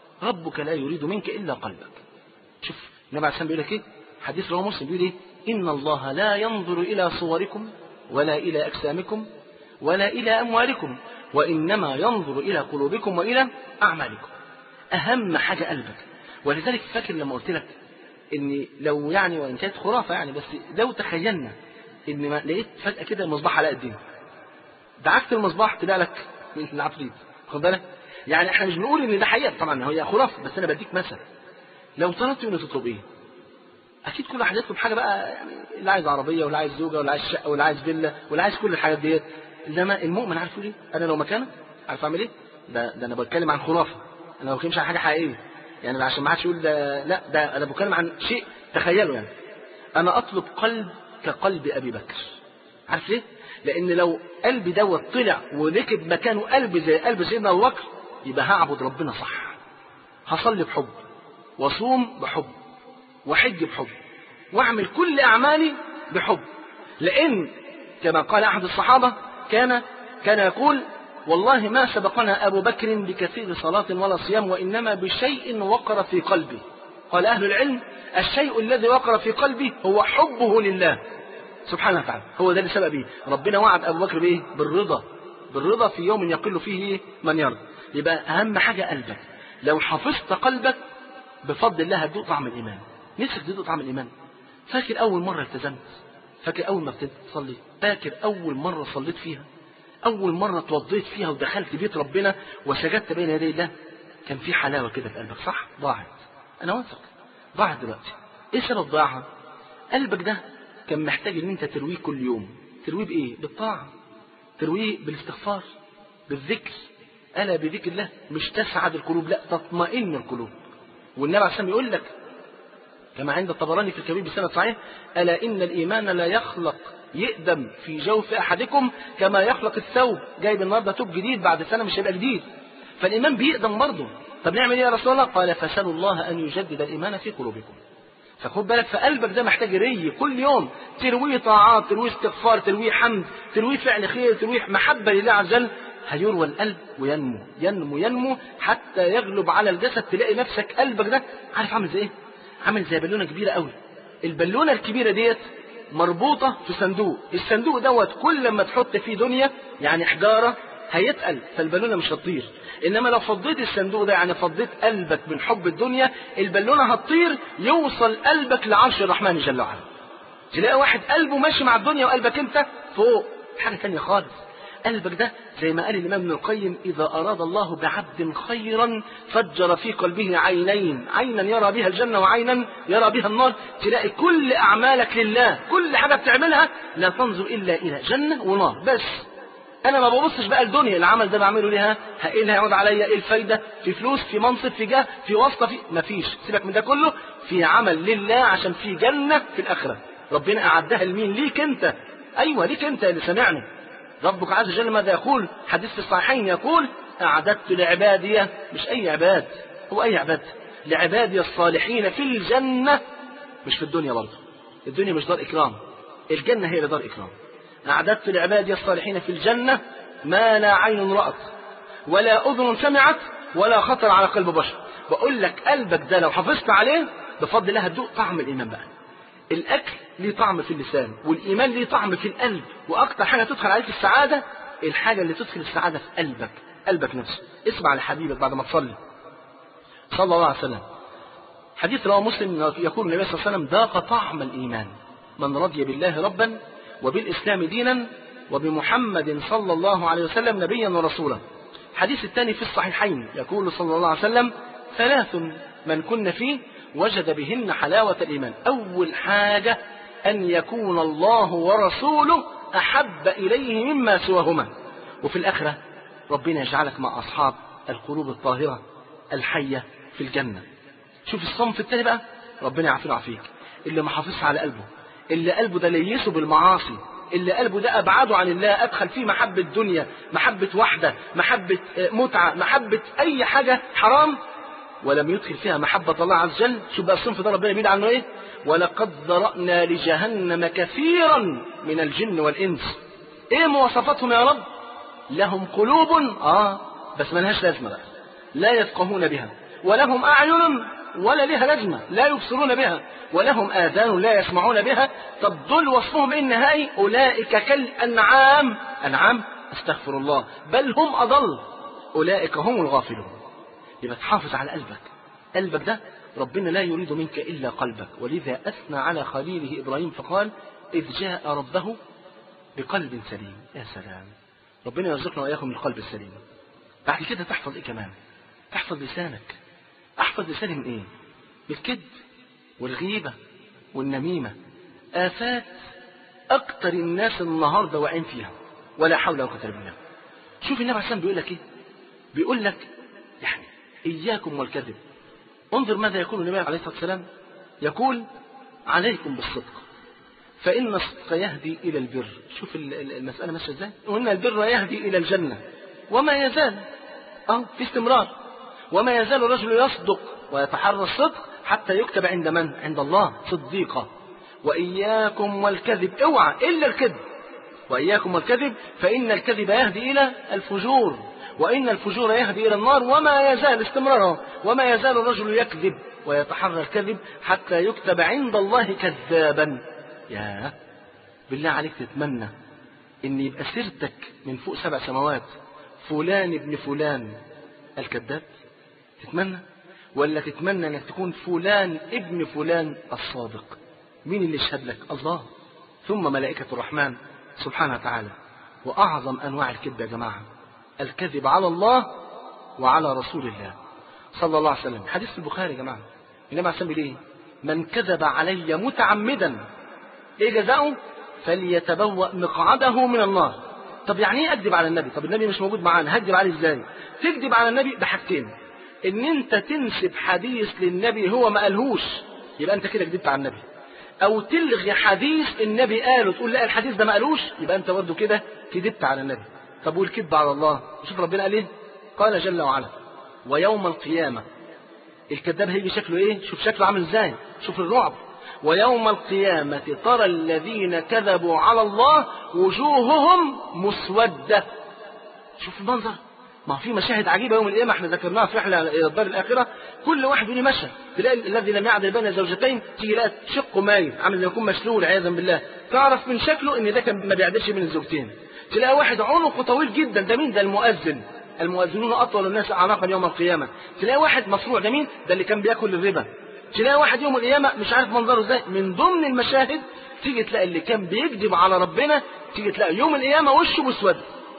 ربك لا يريد منك إلا قلبك. شوف النبي عليه السلام بيقول لك إيه؟ حديث رواه مسلم بيقول إيه؟ إن الله لا ينظر إلى صوركم ولا إلى أجسامكم ولا إلى أموالكم وإنما ينظر إلى قلوبكم وإلى أعمالكم. أهم حاجة قلبك. ولذلك فاكر لما قلت لك إن لو يعني وإن كانت خرافة يعني، بس لو تخيلنا إن ما لقيت فجأة كده المصباح على قدين، دعكت المصباح طلع لك من العفريت، خد بالك؟ يعني احنا مش بنقول ان ده حقيقة طبعا، هي خرافة، بس انا بديك مثل. لو طلبت انه تطلب ايه؟ اكيد كل واحد يطلب حاجة بقى، يعني اللي عايز عربية واللي عايز زوجة واللي عايز شقة واللي عايز فيلا واللي عايز كل الحاجات ديت. انما المؤمن عارف ايه؟ انا لو مكانه عارف اعمل ايه؟ ده ده انا بتكلم عن خرافة، انا ما بتكلمش عن حاجة حقيقية. يعني عشان ما حدش يقول ده لا، ده انا بتكلم عن شيء تخيله. يعني انا اطلب قلب كقلب ابي بكر. عارف ليه؟ لأن لو قلبي دوت طلع وركب مكانه قلب زي قلب سيدنا أبو بكر، يبقى هعبد ربنا صح، هصلي بحب وصوم بحب وحج بحب واعمل كل أعمالي بحب. لأن كما قال أحد الصحابة كان كان يقول: والله ما سبقنا أبو بكر بكثير صلاة ولا صيام وإنما بشيء وقر في قلبي. قال أهل العلم: الشيء الذي وقر في قلبي هو حبه لله سبحانه وتعالى، هو ده اللي سبب ايه؟ ربنا وعد ابو بكر بايه؟ بالرضا، بالرضا في يوم يقل فيه من يرضى. يبقى اهم حاجه قلبك. لو حفظت قلبك بفضل الله هتذوق طعم الايمان. نفسك تذوق طعم الايمان؟ فاكر اول مره التزمت؟ فاكر اول ما ابتديت تصلي؟ فاكر اول مره صليت فيها؟ اول مره اتوضيت فيها ودخلت بيت ربنا وسجدت بين يدي الله؟ كان في حلاوه كده في قلبك، صح؟ ضاعت، انا واثق ضاعت دلوقتي. ايه سبب ضياعها؟ قلبك ده كان محتاج ان انت ترويه كل يوم. ترويه بايه؟ بالطاعه، ترويه بالاستغفار، بالذكر. الا بذكر الله مش تسعد القلوب، لا تطمئن القلوب. والنبي عليه الصلاه والسلام يقول لك كما عند الطبراني في الكبير بسند صحيح: الا ان الايمان لا يخلق يقدم في جوف احدكم كما يخلق الثوب. جايب النهارده ثوب جديد بعد سنه مش هيبقى جديد، فالايمان بيقدم برضه. طب نعمل ايه يا رسول الله؟ قال: فسالوا الله ان يجدد الايمان في قلوبكم. فخد بالك، فقلبك ده محتاج ري كل يوم، ترويه طاعات، ترويه استغفار، ترويه حمد، ترويه فعل خير، ترويه محبة لله عز وجل. هيروى القلب وينمو ينمو ينمو حتى يغلب على الجسد. تلاقي نفسك قلبك ده عارف عامل زي ايه؟ عامل زي بالونة كبيرة قوي. البالونة الكبيرة ديت مربوطة في صندوق، الصندوق دوت كل ما تحط فيه دنيا يعني حجارة هيتقل، فالبالونة مش هتطير. انما لو فضيت الصندوق ده يعني فضيت قلبك من حب الدنيا، البالونة هتطير، يوصل قلبك لعرش الرحمن جل وعلا. تلاقي واحد قلبه ماشي مع الدنيا وقلبك انت فوق، حاجة تانية خالص. قلبك ده زي ما قال الإمام ابن القيم: إذا أراد الله بعبد خيرا فجر في قلبه عينين، عينا يرى بها الجنة وعينا يرى بها النار. تلاقي كل أعمالك لله، كل حاجة بتعملها لا تنظر إلا إلى جنة ونار بس. انا ما ببصش بقى الدنيا، العمل ده بعمله ليها ايه اللي هيعود عليا، ايه الفايده، في فلوس، في منصب، في جاه، في واسطه، في مفيش. سيبك من ده كله، في عمل لله عشان في جنه في الاخره ربنا اعدها لمين؟ ليك انت. ايوه ليك انت اللي سمعني. ربك عز وجل ماذا يقول؟ حديث في الصحيحين يقول اعددت لعبادي، مش اي عباد، هو اي عباد، لعبادي الصالحين في الجنه، مش في الدنيا برضه. الدنيا مش دار اكرام، الجنه هي اللي دار اكرام. أعددت لعبادي الصالحين في الجنة ما لا عين رأت ولا أذن سمعت ولا خطر على قلب بشر. بقول لك قلبك ده لو حافظت عليه بفضل الله هتدوق طعم الإيمان بقى. الأكل ليه طعم في اللسان، والإيمان ليه طعم في القلب. وأكتر حاجة تدخل عليك السعادة الحاجة اللي تدخل السعادة في قلبك، قلبك نفسه. اسمع لحبيبك بعد ما تصلي صلى الله عليه وسلم. حديث رواه مسلم يقول النبي صلى الله عليه وسلم ذاق طعم الإيمان من رضي بالله ربا وبالإسلام دينا وبمحمد صلى الله عليه وسلم نبيا ورسولا. الحديث الثاني في الصحيحين يقول صلى الله عليه وسلم ثلاث من كن فيه وجد بهن حلاوة الإيمان. أول حاجة أن يكون الله ورسوله أحب إليه مما سواهما. وفي الآخرة ربنا يجعلك مع أصحاب القلوب الطاهرة الحية في الجنة. شوف الصنف الثاني بقى، ربنا يعافينا ويعافيك، اللي ما حافظش على قلبه، اللي قلبه ده ليسه بالمعاصي، اللي قلبه ده أبعده عن الله، أدخل فيه محبة دنيا، محبة وحدة، محبة متعة، محبة أي حاجة حرام، ولم يدخل فيها محبة الله عز وجل. شوف بقى الصنف ده ربنا بيقول عنه إيه؟ ولقد ذرأنا لجهنم كثيرا من الجن والإنس. إيه مواصفاتهم يا رب؟ لهم قلوب آه بس ما لهاش لازمة بقى، لا يفقهون بها، ولهم أعين ولا لها لازمة لا يبصرون بها، ولهم آذان لا يسمعون بها. طب دول وصفهم إيه النهائي؟ أولئك كالأنعام، أنعام استغفر الله، بل هم أضل، أولئك هم الغافلون. يبقى تحافظ على قلبك، قلبك ده ربنا لا يريد منك إلا قلبك. ولذا أثنى على خليله إبراهيم فقال إذ جاء ربه بقلب سليم. يا سلام، ربنا يرزقنا وإياكم القلب السليم. بعد كده تحفظ إيه كمان؟ تحفظ لسانك. أحفظ لساني من إيه؟ بالكذب والغيبة والنميمة، آفات أكتر الناس النهاردة واقعين فيها، ولا حول ولا قوة إلا بالله. شوف النبي عليه الصلاة والسلام بيقول لك إيه؟ بيقول لك يعني إياكم والكذب. انظر ماذا يقول النبي عليه الصلاة والسلام، يقول عليكم بالصدق فإن الصدق يهدي إلى البر. شوف المسألة ماشية إزاي؟ وإن البر يهدي إلى الجنة، وما يزال أه في استمرار، وما يزال الرجل يصدق ويتحرى الصدق حتى يكتب عند من؟ عند الله صديقا. وإياكم والكذب، اوعى إلا الكذب، وإياكم والكذب فإن الكذب يهدي إلى الفجور، وإن الفجور يهدي إلى النار، وما يزال استمراره، وما يزال الرجل يكذب ويتحرى الكذب حتى يكتب عند الله كذابا. يا بالله عليك تتمنى إن يبقى سيرتك من فوق سبع سماوات فلان ابن فلان الكذاب؟ تتمنى؟ ولا تتمنى انك تكون فلان ابن فلان الصادق؟ مين اللي يشهد لك؟ الله، ثم ملائكة الرحمن سبحانه وتعالى. وأعظم أنواع الكذب يا جماعة الكذب على الله وعلى رسول الله صلى الله عليه وسلم. حديث في البخاري يا جماعة، النبي عليه الصلاة والسلام بيقول إيه؟ من كذب علي متعمدا إيه جزاؤه؟ فليتبوأ مقعده من النار. طب يعني ايه اكذب على النبي؟ طب النبي مش موجود معانا، هكذب عليه ازاي؟ تكذب على النبي بحاجتين، ان انت تنسب حديث للنبي هو ما قالهوش، يبقى انت كده كذبت على النبي، او تلغي حديث النبي قاله تقول لا الحديث ده ما قالوش، يبقى انت برضه كده كذبت على النبي. طب والكذب على الله؟ شوف ربنا قال ايه؟ قال جل وعلا ويوم القيامة الكذاب هيجي شكله ايه؟ شوف شكله عامل ازاي، شوف الرعب. ويوم القيامة ترى الذين كذبوا على الله وجوههم مسودة. شوف المنظر، ما في مشاهد عجيبة يوم القيامة احنا ذكرناها في رحلة إلى الدار الآخرة. كل واحد يقول مشهد، تلاقي الذي لم يعدل بين زوجتين تيجي لا شقه مايل عامل زي يكون مشلول عياذا بالله، تعرف من شكله ان ده كان ما بيعدلش بين الزوجتين. تلاقي واحد عنقه طويل جدا، ده مين؟ ده المؤذن، المؤذنون أطول الناس أعناقا يوم القيامة. تلاقي واحد مصروع، ده مين؟ ده اللي كان بياكل الربا. تلاقي واحد يوم القيامة مش عارف منظره ازاي. من ضمن المشاهد تيجي تلاقي اللي كان بيكذب على ربنا، تيجي تلاقي يوم القيامة وشه مسود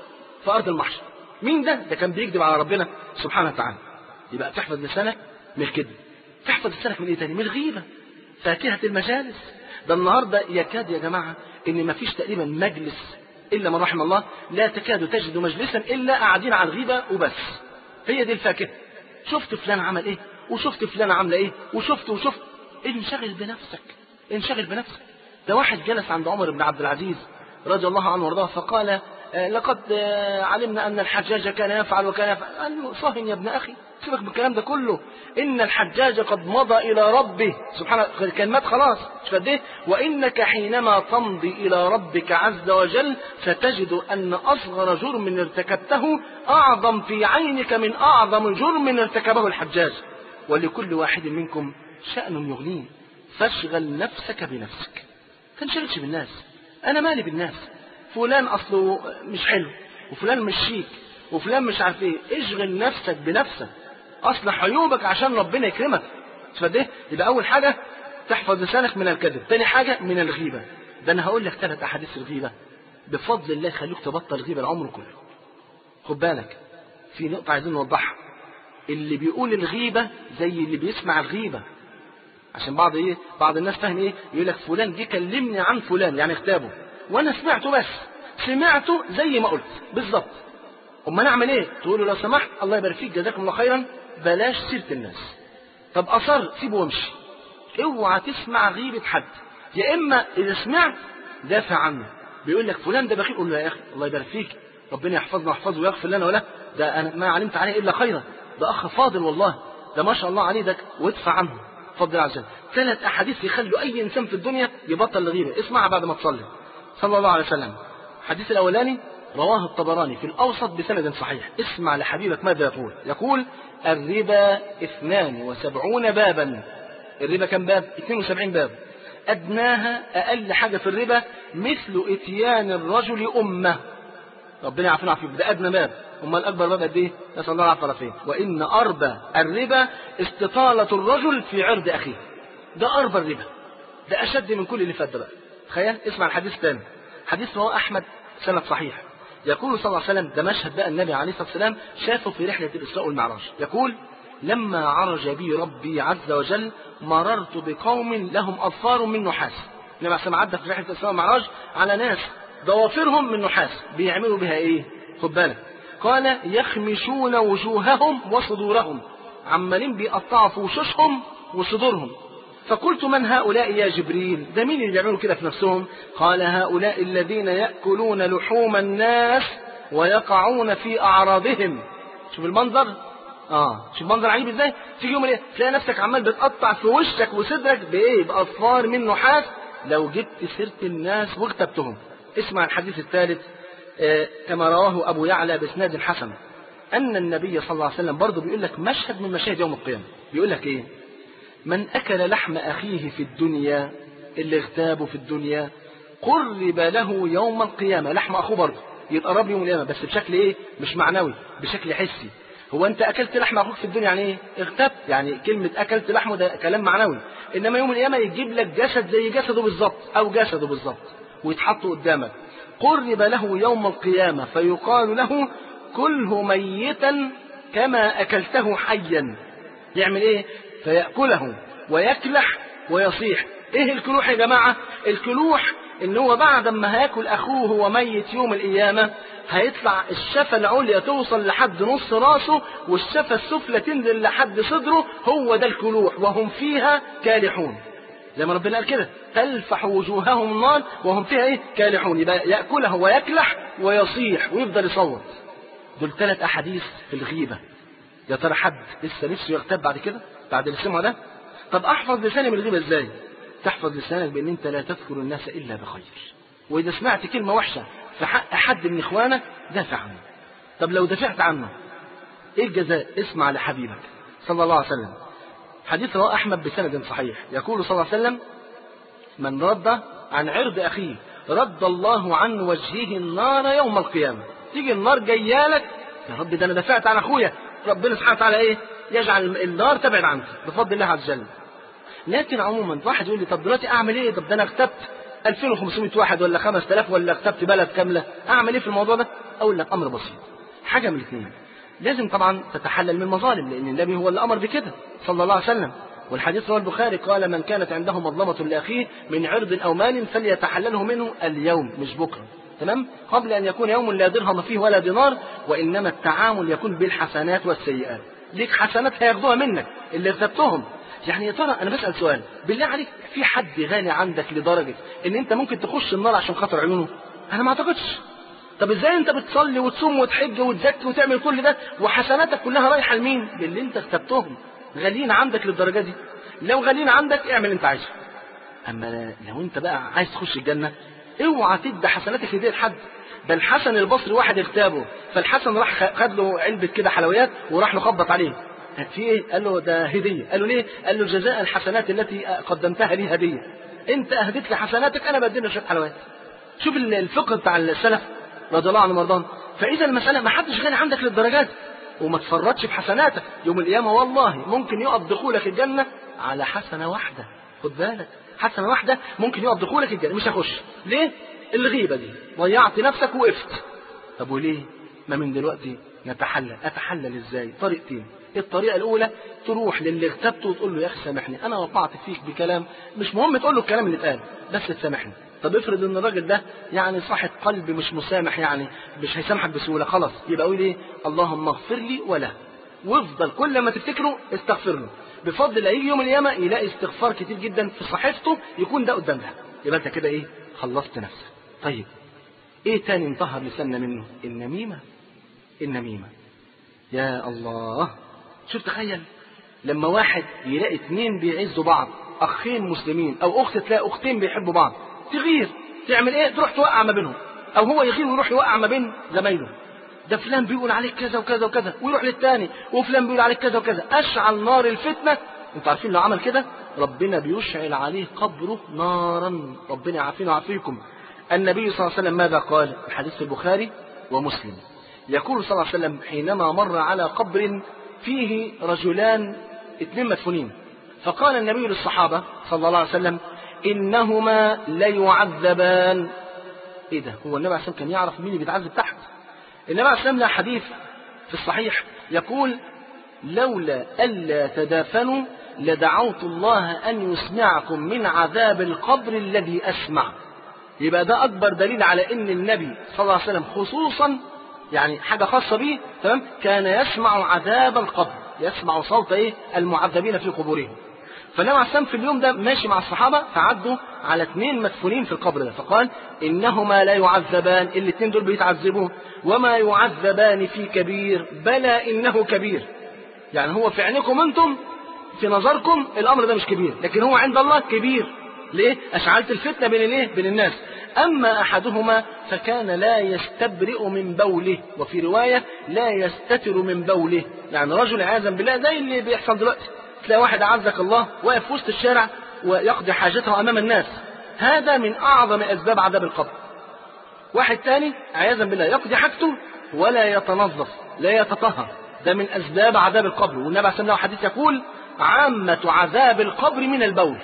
في أرض المحشر. مين ده؟ ده كان بيكذب على ربنا سبحانه وتعالى. يبقى تحفظ لسانك من الكذب. تحفظ لسانك من ايه تاني؟ من الغيبة، فاكهة المجالس. ده النهاردة يكاد يا جماعة ان مفيش تقريبا مجلس إلا من رحم الله لا تكاد تجد مجلسا إلا قاعدين على الغيبة وبس. هي دي الفاكهة. شفت فلان عمل إيه وشفت فلان عمل إيه وشفت وشفت. انشغل بنفسك، انشغل بنفسك. ده واحد جلس عند عمر بن عبد العزيز رضي الله عنه وارضاه فقال لقد علمنا أن الحجاج كان يفعل وكان يفعل. قال له صهن يا ابن أخي، سيبك من الكلام ده كله، إن الحجاج قد مضى إلى ربه سبحانه. الكلمات خلاص مش قد إيه. وإنك حينما تمضي إلى ربك عز وجل ستجد أن أصغر جرم ارتكبته أعظم في عينك من أعظم جرم ارتكبه الحجاج. ولكل واحد منكم شأن يغنيه، فاشغل نفسك بنفسك، تنشغلش بالناس. أنا مالي بالناس، فلان أصله مش حلو وفلان مش شيك وفلان مش عارف ايه. اشغل نفسك بنفسك، اصلح عيوبك عشان ربنا يكرمك. فده يبقى اول حاجة تحفظ لسانك من الكذب. تاني حاجة من الغيبة. ده انا هقول لك ثلاث احاديث الغيبة بفضل الله خليك تبطل غيبة العمر كله. خد بالك في نقطة عايزين نوضحها. اللي بيقول الغيبة زي اللي بيسمع الغيبة، عشان بعض ايه بعض الناس فاهم ايه يقول لك فلان جه كلمني عن فلان يعني اغتابه وانا سمعته، بس سمعته زي ما قلت بالظبط. أما نعمل ايه؟ تقول له لو سمحت الله يبارك فيك جزاكم الله خيرا بلاش سيرة الناس. طب أصر سيبه وامشي. اوعى تسمع غيبة حد. يا إما إذا سمعت دافع عنه. بيقول لك فلان ده بخيل، قول له يا أخي الله يبارك فيك ربنا يحفظنا ويحفظه ويغفر لنا ولا ده أنا ما علمت عليه إلا خيرا، ده أخ فاضل والله، ده ما شاء الله عليه ده، وادفع عنه فضل عز وجل. ثلاث أحاديث يخلوا أي إنسان في الدنيا يبطل الغيبة. اسمعها بعد ما تصلي صلى الله عليه وسلم. الحديث الأولاني رواه الطبراني في الأوسط بسند صحيح. اسمع لحبيبك ماذا يقول. يقول الربا اثنان وسبعون بابا. الربا كم باب؟ اثنين وسبعين باب. أدناها أقل حاجة في الربا مثل إتيان الرجل أمه. ربنا يعافينا ويعافيك، ده أدنى باب. أما الأكبر باب قد إيه؟ نسأل الله العافية والعافية. وإن أربى الربا استطالة الرجل في عرض أخيه. ده أربى الربا، ده أشد من كل اللي فات ده بقى. تخيل. اسمع الحديث الثاني. حديث رواه أحمد سند صحيح. يقول صلى الله عليه وسلم، ده مشهد بقى النبي عليه الصلاة والسلام شافه في رحلة الإسراء والمعراج. يقول لما عرج بي ربي عز وجل مررت بقوم لهم أظفار من نحاس. النبي عليه الصلاة والسلام عدى في رحلة الإسراء والمعراج على ناس ضوافرهم من نحاس. بيعملوا بها إيه؟ خد بالك. قال يخمشون وجوههم وصدورهم، عمالين بيقطعوا في وشوشهم وصدورهم. فقلت من هؤلاء يا جبريل؟ ده مين اللي بيعملوا كده في نفسهم؟ قال هؤلاء الذين يأكلون لحوم الناس ويقعون في أعراضهم. شوف المنظر. اه شوف المنظر عجيب ازاي. تيجي يوم ايه تلاقي نفسك عمال بتقطع في وشك وصدرك بايه؟ بأظفار من نحاس لو جبت سيرة الناس واغتبتهم. اسمع الحديث الثالث. آه كما رواه أبو يعلى بإسناد حسن أن النبي صلى الله عليه وسلم برضه بيقول لك مشهد من مشاهد يوم القيامة. بيقول لك ايه؟ من أكل لحم أخيه في الدنيا، اللي اغتابه في الدنيا، قرب له يوم القيامة. لحم أخوه برضه يتقرب له يوم القيامة، بس بشكل إيه؟ مش معنوي، بشكل حسي. هو أنت أكلت لحم أخوك في الدنيا يعني إيه؟ اغتبت. يعني كلمة أكلت لحمه ده كلام معنوي. إنما يوم القيامة يجيب لك جسد زي جسده بالظبط أو جسده بالظبط ويتحط قدامك. قرب له يوم القيامة فيقال له كله ميتا كما أكلته حيا. يعمل إيه؟ فيأكله ويكلح ويصيح. ايه الكلوح يا جماعة؟ الكلوح ان هو بعد ما هياكل اخوه وهو ميت يوم القيامة هيطلع الشفة العليا توصل لحد نص راسه والشفة السفلى تنزل لحد صدره. هو ده الكلوح وهم فيها كالحون. زي ما ربنا قال كده تلفح وجوههم النار وهم فيها ايه؟ كالحون. يبقى يأكله ويكلح ويصيح ويفضل يصوت. دول ثلاث احاديث في الغيبة. يا ترى حد لسه نفسه يغتاب بعد كده بعد اللي سمعه ده؟ طب احفظ لساني من الغيبة ازاي؟ تحفظ لسانك بان انت لا تذكر الناس الا بخير. واذا سمعت كلمة وحشة في حق حد من اخوانك دافع عنه. طب لو دافعت عنه ايه الجزاء؟ اسمع لحبيبك صلى الله عليه وسلم. حديث رواه احمد بسند صحيح. يقول صلى الله عليه وسلم من رد عن عرض اخيه رد الله عن وجهه النار يوم القيامة. تيجي النار جايالك يا رب ده انا دافعت عن اخويا، ربنا سبحانه وتعالى ايه؟ يجعل النار تبعد عنك بفضل الله عز وجل. لكن عموما واحد يقول لي طب دلوقتي اعمل ايه؟ طب ده انا اغتبت ألفين وخمسمائة واحد ولا خمسة آلاف ولا اغتبت بلد كامله، اعمل ايه في الموضوع ده؟ اقول لك امر بسيط. حاجه من الاثنين. لازم طبعا تتحلل من المظالم لان النبي هو اللي امر بكده صلى الله عليه وسلم. والحديث رواه البخاري قال من كانت عنده مظلمه لاخيه من عرض او مال فليتحلله منه اليوم مش بكره. تمام؟ قبل أن يكون يوم لا درهم فيه ولا دينار، وإنما التعامل يكون بالحسنات والسيئات. ليك حسنات هياخدوها منك اللي ارتبتهم. يعني يا ترى أنا بسأل سؤال، بالله عليك في حد غالي عندك لدرجة إن أنت ممكن تخش النار عشان خاطر عيونه؟ أنا ما أعتقدش. طب إزاي أنت بتصلي وتصوم وتحج وتزكي وتعمل كل ده وحسناتك كلها رايحة لمين؟ للي أنت ارتبتهم. غاليين عندك للدرجة دي؟ لو غاليين عندك اعمل اللي أنت عايزه. أما لو أنت بقى عايز تخش الجنة اوعى تدي حسناتك هدية لحد. ده الحسن البصري واحد اغتابه، فالحسن راح خد له علبة كده حلويات وراح له خبط عليه. في ايه؟ قال له ده هدية. قال له ليه؟ قال له جزاء الحسنات التي قدمتها لي هدية. انت اهديت لي حسناتك، انا بدي لك شوية حلويات. شوف الفقه بتاع السلف رضي الله عنهم وارضاهم. فاذا المسألة ما حدش غني عندك للدرجات، وما تفرطش في حسناتك. يوم القيامة والله ممكن يقف دخولك الجنة على حسنة واحدة. خد بالك، حسنة واحدة ممكن يقف دخولك الجنة، مش هخش. ليه؟ الغيبة دي ضيعت نفسك وقفت. طب وليه؟ ما من دلوقتي نتحلل. اتحلل ازاي؟ طريقتين. الطريقة الأولى تروح للي اغتبته وتقول له يا أخي سامحني، أنا وقعت فيك بكلام، مش مهم تقول له الكلام اللي اتقال، بس تسامحني. طب افرض إن الراجل ده يعني صاحب قلب مش مسامح، يعني مش هيسامحك بسهولة، خلاص يبقى قول إيه؟ اللهم اغفر لي وله. وافضل كل ما تفتكره استغفر له. بفضل الله يجي يوم القيامة يلاقي استغفار كتير جدا في صحيفته، يكون ده قدام ده. يبقى أنت كده إيه؟ خلصت نفسك. طيب إيه تاني انطهر لساننا منه؟ النميمة. النميمة يا الله، شوف تخيل لما واحد يلاقي اتنين بيعزوا بعض، اخين مسلمين او اخت تلاقي اختين بيحبوا بعض، تغير تعمل ايه؟ تروح توقع ما بينهم، او هو يغير ويروح يوقع ما بين زمايله. ده فلان بيقول عليك كذا وكذا وكذا، ويروح للتاني وفلان بيقول عليك كذا وكذا. اشعل نار الفتنة. انتوا عارفين لو عمل كده ربنا بيشعل عليه قبره نارا. ربنا يعافينا ويعافيكم. النبي صلى الله عليه وسلم ماذا قال؟ الحديث في البخاري ومسلم. يقول صلى الله عليه وسلم حينما مر على قبر فيه رجلان اثنين مدفونين، فقال النبي للصحابة صلى الله عليه وسلم إنهما ليعذبان. إيه ده؟ هو النبي عليه الصلاة والسلام كان يعرف مين اللي بيتعذب تحت؟ النبي عليه الصلاة والسلام له حديث في الصحيح يقول لولا ألا تدافنوا لدعوت الله أن يسمعكم من عذاب القبر الذي أسمع. يبقى ده أكبر دليل على أن النبي صلى الله عليه وسلم خصوصا يعني حاجة خاصة به، تمام، كان يسمع عذاب القبر، يسمع صوت ايه؟ المعذبين في قبورهم. فالنبي عليه الصلاة والسلام في اليوم ده ماشي مع الصحابة، فعدوا على اثنين مدفونين في القبر ده، فقال إنهما لا يعذبان، الاثنين دول بيتعذبون، وما يعذبان في كبير، بلى إنه كبير. يعني هو في عينكم انتم في نظركم الأمر ده مش كبير، لكن هو عند الله كبير. ليه؟ أشعلت الفتنة بين الايه؟ بين الناس. أما أحدهما فكان لا يستبرئ من بوله، وفي رواية لا يستتر من بوله. يعني رجل عياذا بالله زي اللي بيحصل دلوقتي، تلاقي واحد أعزك الله واقف في وسط الشارع ويقضي حاجته أمام الناس، هذا من أعظم أسباب عذاب القبر. واحد تاني عياذا بالله يقضي حاجته ولا يتنظف، لا يتطهر، ده من أسباب عذاب القبر. والنبي عليه الصلاة والسلام حديث يقول عامة عذاب القبر من البول،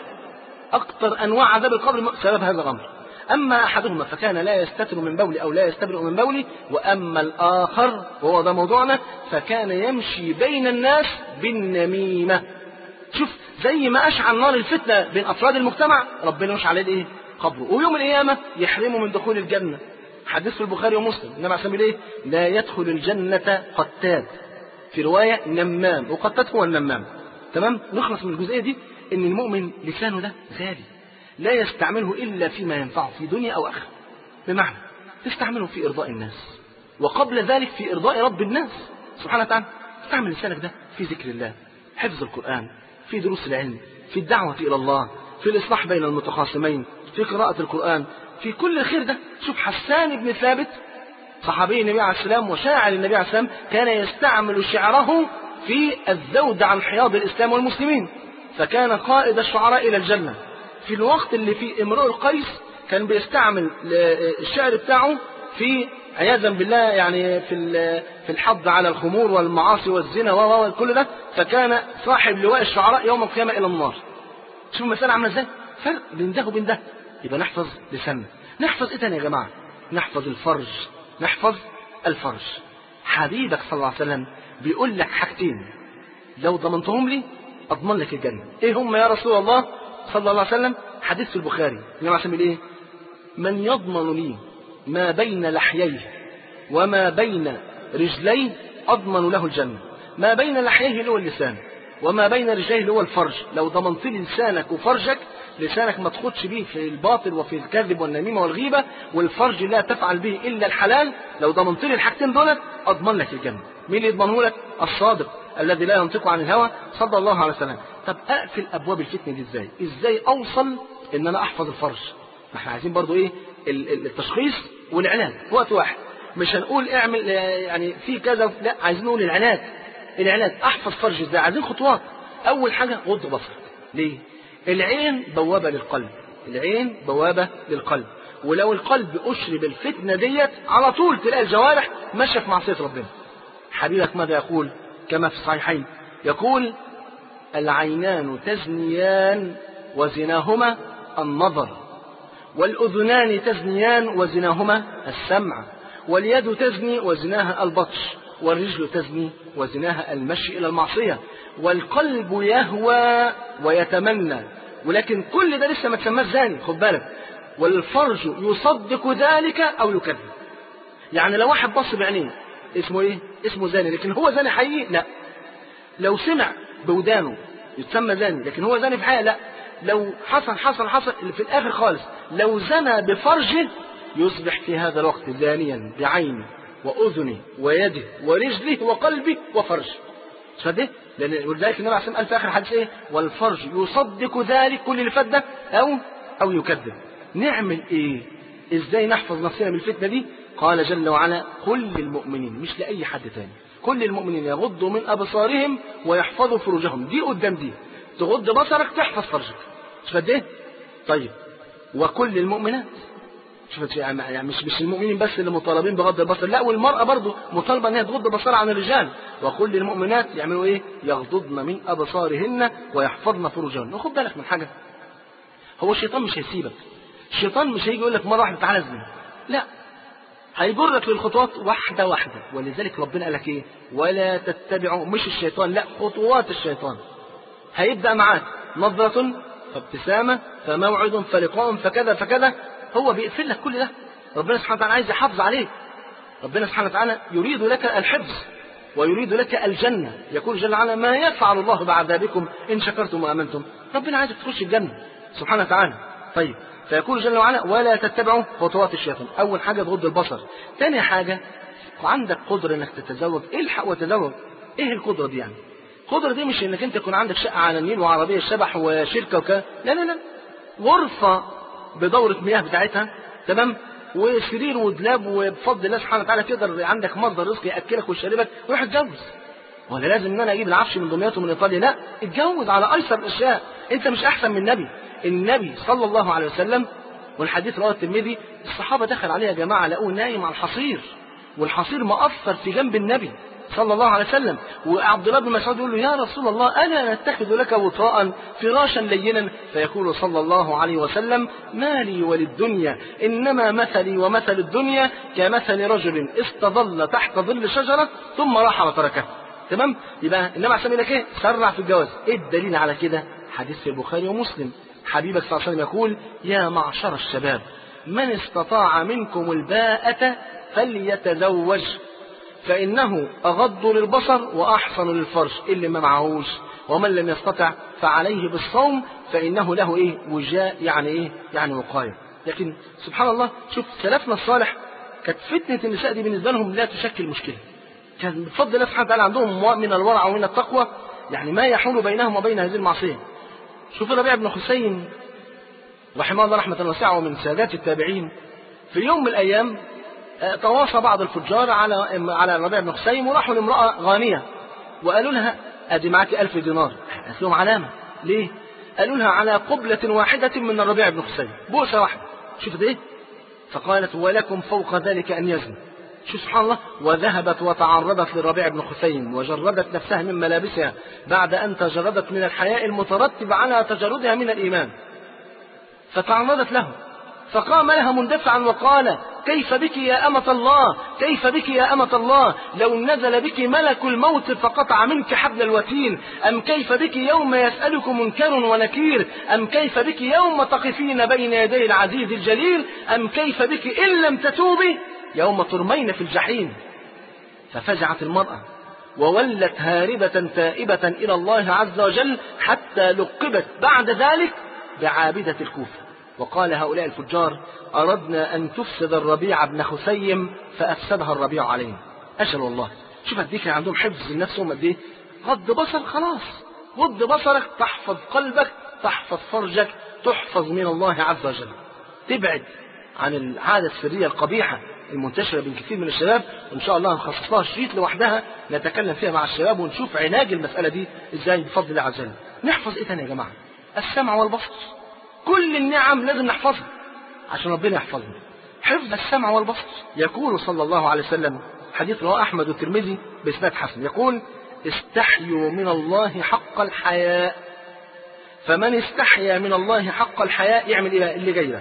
أكثر أنواع عذاب القبر سبب هذا الأمر. أما أحدهما فكان لا يستتر من بولي أو لا يستبرئ من بولي، وأما الآخر وهو ده موضوعنا فكان يمشي بين الناس بالنميمة. شوف زي ما أشعل نار الفتنة بين أفراد المجتمع، ربنا يشعل عليه إيه؟ قبره، ويوم القيامة يحرمه من دخول الجنة. حديث في البخاري ومسلم النبي عليه الصلاة والسلام إيه؟ لا يدخل الجنة قتاد، في رواية نمام، وقتاد هو النمام. تمام؟ نخلص من الجزئية دي إن المؤمن لسانه ده غالي، لا يستعمله إلا فيما ينفعه في دنيا أو آخرة. بمعنى تستعمله في إرضاء الناس، وقبل ذلك في إرضاء رب الناس سبحانه وتعالى. استعمل لسانك ده في ذكر الله، حفظ القرآن، في دروس العلم، في الدعوة إلى الله، في الإصلاح بين المتخاصمين، في قراءة القرآن، في كل الخير ده. شوف حسان بن ثابت صحابي النبي عليه السلام وشاعر النبي عليه السلام، كان يستعمل شعره في الذود عن حياض الإسلام والمسلمين، فكان قائد الشعراء إلى الجنة. في الوقت اللي في امرؤ القيس كان بيستعمل الشعر بتاعه في عياذا بالله يعني في في الحض على الخمور والمعاصي والزنا وكل ده، فكان صاحب لواء الشعراء يوم القيامة إلى النار. شوف المسألة عاملة ازاي؟ فرق بين ده وبين ده. يبقى نحفظ لساننا. نحفظ ايه تاني يا جماعة؟ نحفظ الفرج. نحفظ الفرج. حبيبك صلى الله عليه وسلم بيقول لك حاجتين لو ضمنتهم لي أضمن لك الجنة. ايه هم يا رسول الله صلى الله عليه وسلم؟ حديث في البخاري النبي عليه الصلاة والسلام ايه؟ من يضمن لي ما بين لحييه وما بين رجليه أضمن له الجنة. ما بين لحييه اللي هو اللسان، وما بين رجليه اللي هو الفرج. لو ضمنت لي لسانك وفرجك، لسانك ما تخدش به في الباطل وفي الكذب والنميمة والغيبة، والفرج لا تفعل به إلا الحلال، لو ضمنت لي الحاجتين دولت أضمن لك الجنة. مين اللي يضمنه لك؟ الصادق الذي لا ينطق عن الهوى صلى الله عليه وسلم. طب أقفل أبواب الفتنة دي إزاي؟ إزاي أوصل إن أنا أحفظ الفرج؟ ما احنا عايزين برضو إيه التشخيص والعلاج في وقت واحد. مش هنقول اعمل يعني في كذا، لا، عايزين نقول العلاج. العلاج احفظ فرج ازاي؟ عايزين خطوات. اول حاجه غض بصرك. ليه؟ العين بوابه للقلب، العين بوابه للقلب، ولو القلب اشرب الفتنه ديت على طول تلاقي الجوارح ماشيه في معصيه ربنا. حبيبك ماذا يقول كما في الصحيحين؟ يقول: العينان تزنيان وزناهما النظر، والأذنان تزنيان وزناهما السمع، واليد تزني وزناها البطش، والرجل تزني وزناها المشي إلى المعصية، والقلب يهوى ويتمنى، ولكن كل ده لسه ما تسماش زاني، خد بالك. والفرج يصدق ذلك أو يكذب. يعني لو واحد بص بعينيه اسمه إيه؟ اسمه زاني، لكن هو زاني حقيقي؟ لا. لو سمع بودانه يتسمى زاني، لكن هو زاني في حقيقة؟ لا. لو حصل حصل حصل في الآخر خالص لو زنى بفرجه يصبح في هذا الوقت زانيا بعينه وأذنه ويده ورجله وقلبه وفرجه. فده لأن ولذلك النبي عليه الصلاة والسلام قال في آخر الحديث إيه؟ والفرج يصدق ذلك كل اللي فات ده أو أو يكذب. نعمل إيه؟ إزاي نحفظ نفسنا من الفتنة دي؟ قال جل وعلا: كل المؤمنين، مش لأي حد تاني، كل المؤمنين يغضوا من أبصارهم ويحفظوا فروجهم. دي قدام دي، تغض بصرك تحفظ فرجك. فده طيب. وكل المؤمنات، يعني مش مش المؤمنين بس اللي مطالبين بغض البصر، لا، والمرأة برضه مطالبة انها تغض بصرها عن الرجال. وكل المؤمنات يعملوا ايه؟ يغضضن من ابصارهن ويحفظن فروجهن. وخد بالك من حاجة، هو الشيطان مش هيسيبك، الشيطان مش هيجي يقول لك مرة واحدة تعالى ازاي، لا، هيجرك للخطوات واحدة واحدة. ولذلك ربنا قال لك ايه؟ ولا تتبعوا، مش الشيطان، لا، خطوات الشيطان. هيبدأ معاك نظرة فابتسامة فموعد فلقاء فكذا فكذا، هو بيقفل لك كل ده. ربنا سبحانه وتعالى عايز يحافظ عليك، ربنا سبحانه وتعالى يريد لك الحفظ ويريد لك الجنة. يقول جل وعلا: ما يفعل الله بعذابكم إن شكرتم وآمنتم. ربنا عايزك تخش الجنة سبحانه وتعالى. طيب، فيقول جل وعلا: ولا تتبعوا خطوات الشيطان. أول حاجة تغض البصر. ثاني حاجة عندك قدرة إنك تتزوج، الحق وتزوج. إيه القدرة دي يعني؟ القدرة دي مش إنك أنت يكون عندك شقة على النيل وعربية شبح وشركة وكذا، لا لا لا، غرفة بدورة مياه بتاعتها، تمام، وسرير ودلاب، وبفضل الله سبحانه وتعالى تقدر عندك مصدر رزق ياكلك ويشربك، روح اتجوز. ولا لازم ان انا اجيب العفش من دمياط ومن ايطاليا؟ لا، اتجوز على ايسر الاشياء. انت مش احسن من النبي. النبي صلى الله عليه وسلم، والحديث رواه الترمذي، الصحابه دخل عليه يا جماعه لقوه نايم على الحصير، والحصير مؤثر في جنب النبي صلى الله عليه وسلم. وعبد الله بن مسعود يقول له: يا رسول الله، ألا نتخذ لك وطاء فراشا لينا؟ فيقول صلى الله عليه وسلم: ما لي وللدنيا، إنما مثلي ومثل الدنيا كمثل رجل استظل تحت ظل شجرة ثم راح وتركها. تمام؟ يبقى النبي عليه الصلاة والسلام ايه؟ سرع في الجواز. ايه الدليل على كده؟ حديث في البخاري ومسلم، حبيبك صلى الله عليه وسلم يقول: يا معشر الشباب، من استطاع منكم الباءة فليتزوج، فإنه أغض للبصر وأحسن للفرج. اللي ما معهوش، ومن لم يستطع فعليه بالصوم فإنه له إيه؟ وجاء، يعني إيه؟ يعني وقاية. لكن سبحان الله، شوف سلفنا الصالح كانت فتنة النساء دي بالنسبة لهم لا تشكل مشكلة، كان بفضل الله سبحانه وتعالى عندهم من الورع ومن التقوى يعني ما يحول بينهم وبين هذه المعصية. شوف الربيع بن حسين رحمه الله رحمة واسعة ومن سادات التابعين، في يوم من الأيام تواصى بعض الفجار على على الربيع بن حسين، وراحوا لامرأة غانية وقالوا لها: أدي معك ألف دينار. قالت لهم: علامة ليه؟ قالوا لها: على قبلة واحدة من الربيع بن حسين، بوسة واحدة. شوفت إيه؟ فقالت: ولكم فوق ذلك أن يزن. شوف سبحان الله. وذهبت وتعرضت للربيع بن حسين وجردت نفسها من ملابسها بعد أن تجردت من الحياء المترتب على تجردها من الإيمان، فتعرضت له، فقام لها مندفعا وقال: كيف بك يا أمة الله، كيف بك يا أمة الله لو نزل بك ملك الموت فقطع منك حبل الوتين، أم كيف بك يوم يسألك منكر ونكير، أم كيف بك يوم تقفين بين يدي العزيز الجليل، أم كيف بك إن لم تتوبي يوم ترمين في الجحيم. ففزعت المرأة وولت هاربة تائبة إلى الله عز وجل حتى لقبت بعد ذلك بعابدة الكوفة. وقال هؤلاء الفجار: أردنا أن تفسد الربيع بن خثيم فأفسدها الربيع عليهم. أجل والله. شوف قد ايه عندهم حفظ لنفسهم، قد ايه غض بصر، خلاص غض بصرك تحفظ قلبك، تحفظ فرجك، تحفظ من الله عز وجل، تبعد عن العادة السرية القبيحة المنتشرة بين كثير من الشباب. وإن شاء الله هنخصص لها شريط لوحدها نتكلم فيها مع الشباب ونشوف علاج المسألة دي ازاي بفضل الله عز وجل. نحفظ ايه تاني يا جماعة؟ السمع والبصر. كل النعم لازم نحفظها عشان ربنا يحفظنا. حفظ السمع والبصر. يقول صلى الله عليه وسلم، حديث رواه أحمد والترمذي بإسناد حسن، يقول: استحيوا من الله حق الحياء، فمن استحيا من الله حق الحياء يعمل ايه اللي جاي ده؟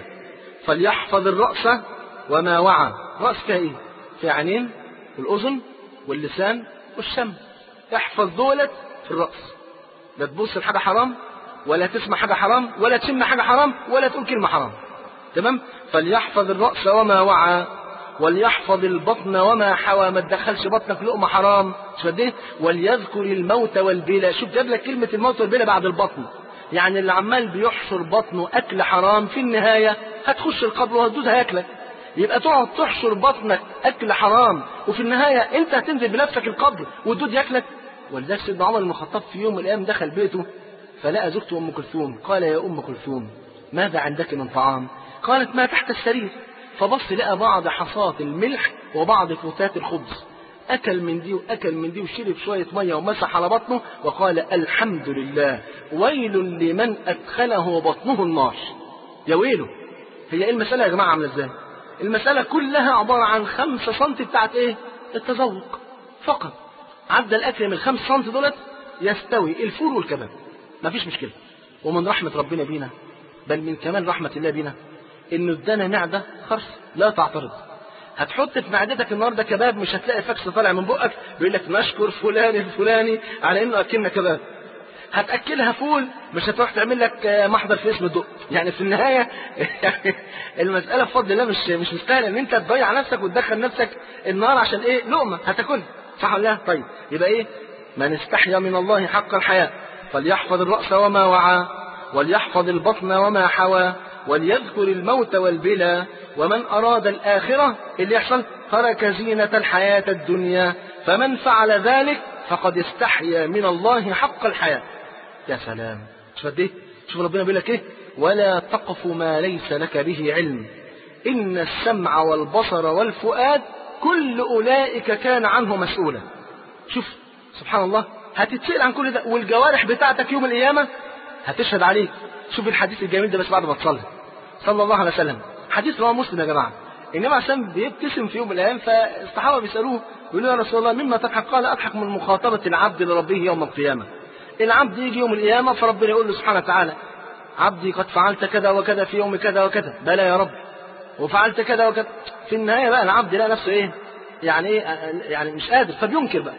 فليحفظ الرأس وما وعى. رأس فيها ايه؟ فيها عينين والأذن واللسان والشم. احفظ دولت في الرأس، لا تبص لحاجة حرام ولا تسمع حاجة حرام ولا تشم حاجة حرام ولا تقول كلمة حرام. تمام؟ فليحفظ الرأس وما وعى، وليحفظ البطن وما حوى، ما تدخلش بطنك لقمة حرام. شو قد ايه؟ وليذكر الموت والبلى. شوف جاب لك كلمة الموت والبلى بعد البطن، يعني اللي عمال بيحشر بطنه أكل حرام في النهاية هتخش القبر وهتدود هياكلك. يبقى تقعد تحشر بطنك أكل حرام وفي النهاية أنت هتنزل بنفسك القبر والدود ياكلك. ولذلك سيدنا عمر بن الخطاب في يوم من الأيام دخل بيته فلقى زوجته أم كلثوم. قال: يا أم كلثوم ماذا عندك من طعام؟ قالت: ما تحت السرير. فبص لقى بعض حصات الملح وبعض فتات الخبز. أكل من دي وأكل من دي وشرب شوية مية ومسح على بطنه وقال: الحمد لله، ويل لمن أدخله بطنه النار. يا ويله. هي إيه المسألة يا جماعة عاملة إزاي؟ المسألة كلها عبارة عن خمسة سنتي بتاعت إيه؟ التذوق فقط. عدى الأكل من الخمس سنتي دولت يستوي الفول والكباب، مفيش مشكلة. ومن رحمة ربنا بينا، بل من كمان رحمة الله بينا، إنه ادانا معدة خرس لا تعترض. هتحط في معدتك النهارده كباب مش هتلاقي فكس طالع من بقك بيقول لك نشكر فلان الفلاني على انه اكلنا كباب. هتاكلها فول مش هتروح تعمل لك محضر في اسم الدق. يعني في النهايه يعني المساله بفضل الله مش مش مستاهله ان انت تضيع نفسك وتدخل نفسك النار عشان ايه؟ لقمه هتاكلها، صح ولا لا؟ طيب يبقى ايه؟ من استحيا من الله حق الحياء فليحفظ الراس وما وعى، وليحفظ البطن وما حوى، وليذكر الموت والبلى، ومن أراد الآخرة اللي يحصل ترك زينة الحياة الدنيا، فمن فعل ذلك فقد استحيا من الله حق الحياة. يا سلام. شوف قد ايه؟ شوف ربنا بيقول لك ايه؟ ولا تقف ما ليس لك به علم إن السمع والبصر والفؤاد كل أولئك كان عنه مسؤولا. شوف سبحان الله، هتتسأل عن كل ده، والجوارح بتاعتك يوم القيامة هتشهد عليك. شوف الحديث الجميل ده بس بعد ما تصلي صلى الله عليه وسلم. حديث رواه مسلم يا جماعه. النبي عشان بيبتسم في يوم من الايام فالصحابه بيسالوه يقولوا: يا رسول الله مما تضحك؟ قال: اضحك من مخاطبه العبد لربه يوم القيامه. العبد يجي يوم القيامه فربنا يقول له سبحانه وتعالى: عبدي قد فعلت كذا وكذا في يوم كذا وكذا. بلى يا رب. وفعلت كذا وكذا. في النهايه بقى العبد لقى نفسه ايه؟ يعني ايه؟ يعني مش قادر فبينكر بقى.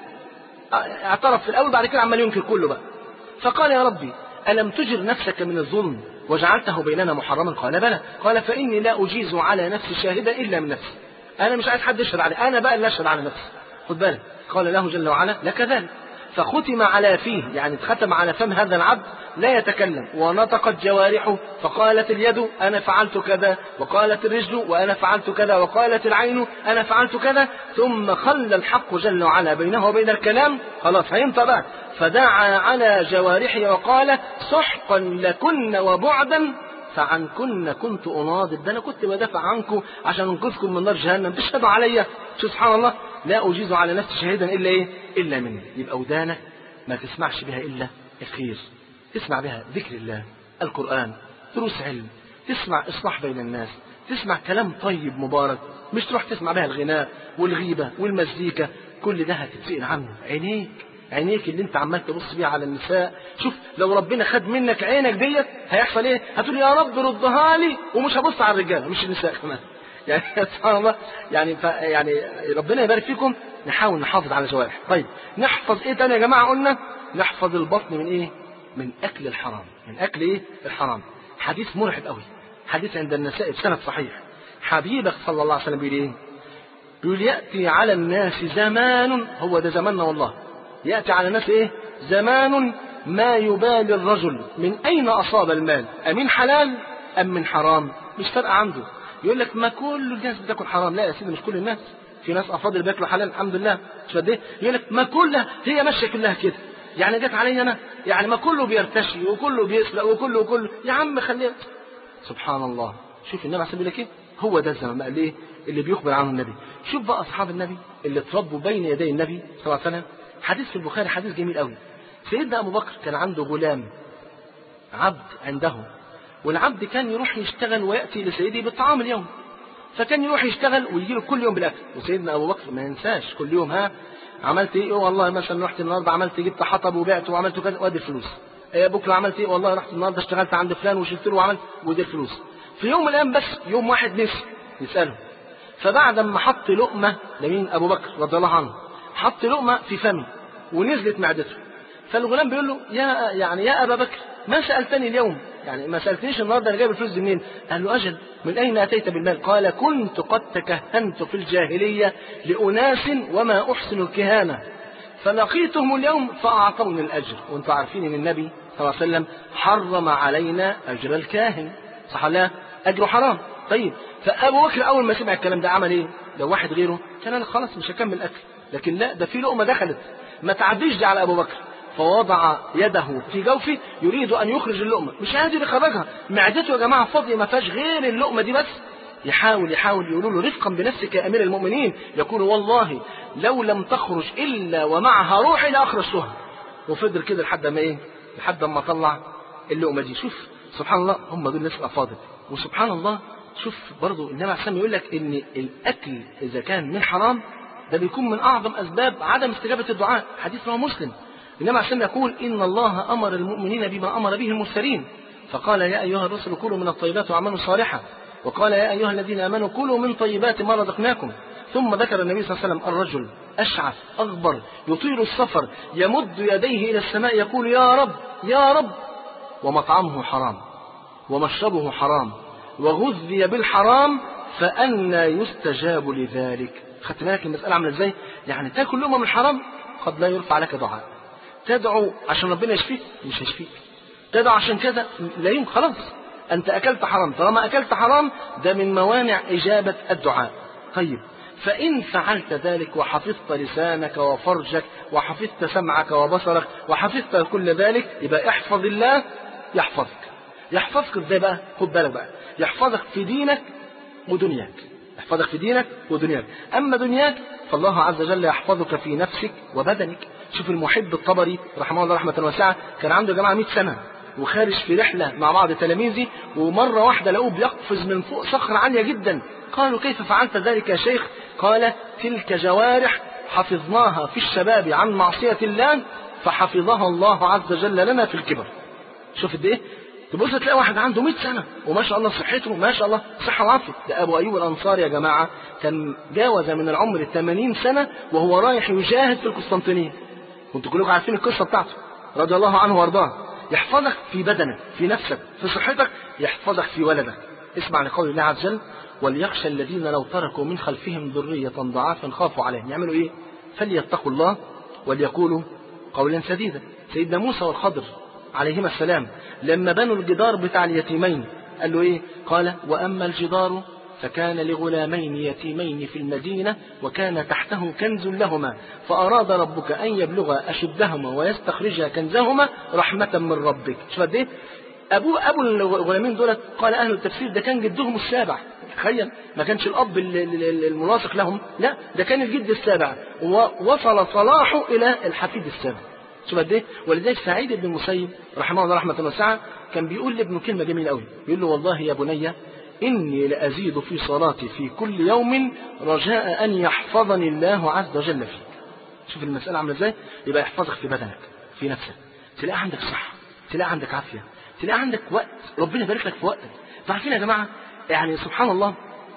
اعترف في الاول بعد كده عمال ينكر كله بقى. فقال: يا ربي ألم تجر نفسك من الظلم وجعلته بيننا محرما؟ قال: بلى. قال: فإني لا أجيز على نفسي شاهدا إلا من نفسي. أنا مش عايز حد يشهد علي، أنا بقى اللي أشهد على نفسي. خد بالك. قال له جل وعلا: لك ذلك. فختم على فيه، يعني اتختم على فم هذا العبد لا يتكلم، ونطقت جوارحه فقالت اليد أنا فعلت كذا، وقالت الرجل وأنا فعلت كذا، وقالت العين أنا فعلت كذا. ثم خلى الحق جل وعلا بينه وبين الكلام، خلاص هينطق بقى. فدعا على جوارحه وقال: سحقا لكن وبعدا فعنكن كنت أناضل. ده أنا كنت بدافع عنكم عشان أنقذكم من نار جهنم، تشهدوا عليا. شو سبحان الله، لا أجيز على نفسي شهيدا إلا إيه؟ إلا مني. يبقى ودانك ما تسمعش بها إلا الخير، تسمع بها ذكر الله، القرآن، دروس علم، تسمع إصلاح بين الناس، تسمع كلام طيب مبارك، مش تروح تسمع بها الغناء والغيبة والمزيكا. كل ده هتتسئل عنه. عينيك عينيك اللي انت عمال تبص بيها على النساء، شوف لو ربنا خد منك عينك ديت هيحصل ايه؟ هتقول يا رب ردها لي ومش هبص على الرجاله مش النساء كمان. يعني سبحان الله. يعني ف يعني ربنا يبارك فيكم. نحاول نحافظ على الجوارح. طيب نحفظ ايه تاني يا جماعه؟ قلنا نحفظ البطن من ايه؟ من اكل الحرام. من اكل ايه؟ الحرام. حديث مرعب قوي، حديث عند النسائي بسند صحيح. حبيبك صلى الله عليه وسلم بيقول ايه؟ بيقول ياتي على الناس زمان، هو ده زماننا والله، ياتي على الناس ايه؟ زمان ما يبالي الرجل من اين اصاب المال، امن حلال ام من حرام، مش فارقه عنده. يقول لك ما كل الناس بتاكل حرام. لا يا سيدي، مش كل الناس، في ناس افاضل بياكلوا حلال الحمد لله، مش قد ايه. يقول لك ما كلها هي ماشيه كلها كده، يعني جت عليا انا، يعني ما كله بيرتشي وكله بيسرق وكله وكله، يا عم خلينا. سبحان الله. شوف النبي عليه الصلاه والسلام كده، هو ده الزمان بقى ليه اللي بيخبر عنه النبي. شوف بقى اصحاب النبي اللي اتربوا بين يدي النبي صلى الله عليه وسلم. حديث في البخاري، حديث جميل قوي. سيدنا ابو بكر كان عنده غلام عبد عنده، والعبد كان يروح يشتغل وياتي لسيده بالطعام اليوم، فكان يروح يشتغل ويجي له كل يوم بالاكل. وسيدنا ابو بكر ما ينساش كل يوم، ها عملت ايه؟ والله مثلا رحت النهارده عملت جبت حطب وبعت وعملت كذا وادي الفلوس. ايه بكره عملت ايه؟ والله رحت النهارده اشتغلت عند فلان وشلت له وعملت ودي الفلوس. في يوم من الايام بس يوم واحد نسي يساله، فبعد ما حط لقمه لمين؟ ابو بكر رضي الله عنه، حط لقمه في فمه ونزلت معدته. فالغلام بيقول له يا يعني يا ابا بكر ما سالتني اليوم، يعني ما سالتنيش النهارده انا جايب الفلوس دي منين؟ قال له اجل، من اين اتيت بالمال؟ قال كنت قد تكهنت في الجاهليه لاناس وما احسن الكهانه، فلقيتهم اليوم فاعطوني الاجر. وانتم عارفين ان النبي صلى الله عليه وسلم حرم علينا اجر الكاهن، صح لا؟ اجره حرام. طيب فابو بكر اول ما سمع الكلام ده عمل ايه؟ لو واحد غيره كان انا خلاص مش هكمل اكل، لكن لا، ده في لقمه دخلت ما تعديش دي على ابو بكر، فوضع يده في جوفه يريد ان يخرج اللقمه، مش قادر يخرجها، معدته يا جماعه فاضيه ما فيهاش غير اللقمه دي بس. يحاول يحاول يقولوا له رفقا بنفسك يا امير المؤمنين، يقول والله لو لم تخرج الا ومعها روحي لاخرجتها. وفضل كده لحد ما ايه؟ لحد ما طلع اللقمه دي. شوف سبحان الله، هم دول الناس الافاضل. وسبحان الله شوف برضو النبي عليه الصلاه والسلام يقول لك ان الاكل اذا كان من حرام ده بيكون من اعظم اسباب عدم استجابه الدعاء. حديث رواه مسلم. النبي عليه الصلاه والسلام يقول ان الله امر المؤمنين بما امر به المرسلين، فقال يا ايها الرسل كلوا من الطيبات واعملوا صالحا، وقال يا ايها الذين امنوا كلوا من طيبات ما رزقناكم. ثم ذكر النبي صلى الله عليه وسلم الرجل اشعث اغبر يطيل السفر يمد يديه الى السماء يقول يا رب يا رب، ومطعمه حرام ومشربه حرام وغذي بالحرام، فأنى يستجاب لذلك. خدت بالك المسألة عاملة ازاي؟ يعني تاكل لقمة من الحرام قد لا يرفع لك دعاء، تدعو عشان ربنا يشفيك مش هيشفيك، تدعو عشان كذا لا يمكن، خلاص انت اكلت حرام. طالما اكلت حرام ده من موانع اجابة الدعاء. طيب فإن فعلت ذلك وحفظت لسانك وفرجك وحفظت سمعك وبصرك وحفظت كل ذلك، يبقى احفظ الله يحفظك. يحفظك ازاي بقى؟ خد بالك بقى، يحفظك في دينك ودنياك، يحفظك في دينك ودنياك. اما دنياك فالله عز وجل يحفظك في نفسك وبدنك. شوف المحب الطبري رحمه الله رحمه واسعه، كان عنده يا جماعه مئة سنه وخارج في رحله مع بعض تلاميذه، ومره واحده لقوه بيقفز من فوق صخره عاليه جدا. قالوا كيف فعلت ذلك يا شيخ؟ قال تلك جوارح حفظناها في الشباب عن معصيه الله فحفظها الله عز وجل لنا في الكبر. شوف قد ايه؟ تبص تلاقي واحد عنده مئة سنة وما شاء الله صحته ما شاء الله صحة وعافية. ده أبو أيوب الأنصاري يا جماعة كان جاوز من العمر ثمانين سنة وهو رايح يجاهد في القسطنطينية. كنتوا كلكم عارفين القصة بتاعته رضي الله عنه وارضاه. يحفظك في بدنك، في نفسك، في صحتك، يحفظك في ولدك. اسمع لقول الله عز وجل وليخشى الذين لو تركوا من خلفهم ذرية ضعافا خافوا عليهم. يعملوا ايه؟ فليتقوا الله وليقولوا قولا سديدا. سيدنا موسى والخضر عليهما السلام لما بنوا الجدار بتاع اليتيمين قال له ايه؟ قال واما الجدار فكان لغلامين يتيمين في المدينة وكان تحته كنز لهما فأراد ربك أن يبلغا أشدهما ويستخرجا كنزهما رحمة من ربك. شوف قد ايه؟ أبو أبو الغلامين دولت قال أهل التفسير ده كان جدهم السابع. تخيل، ما كانش الأب الملاصق لهم، لا ده كان الجد السابع ووصل صلاحه إلى الحفيد السابع. شوف قد ايه؟ ولذلك سعيد بن المسيب رحمه الله رحمه واسعه كان بيقول لابنه كلمه جميله قوي، بيقول له والله يا بني اني لازيد في صلاتي في كل يوم رجاء ان يحفظني الله عز وجل فيك. شوف المساله عامله ازاي؟ يبقى يحفظك في بدنك، في نفسك، تلاقي عندك صحه، تلاقي عندك عافيه، تلاقي عندك وقت، ربنا يبارك لك في وقتك. عارفين يا جماعه يعني سبحان الله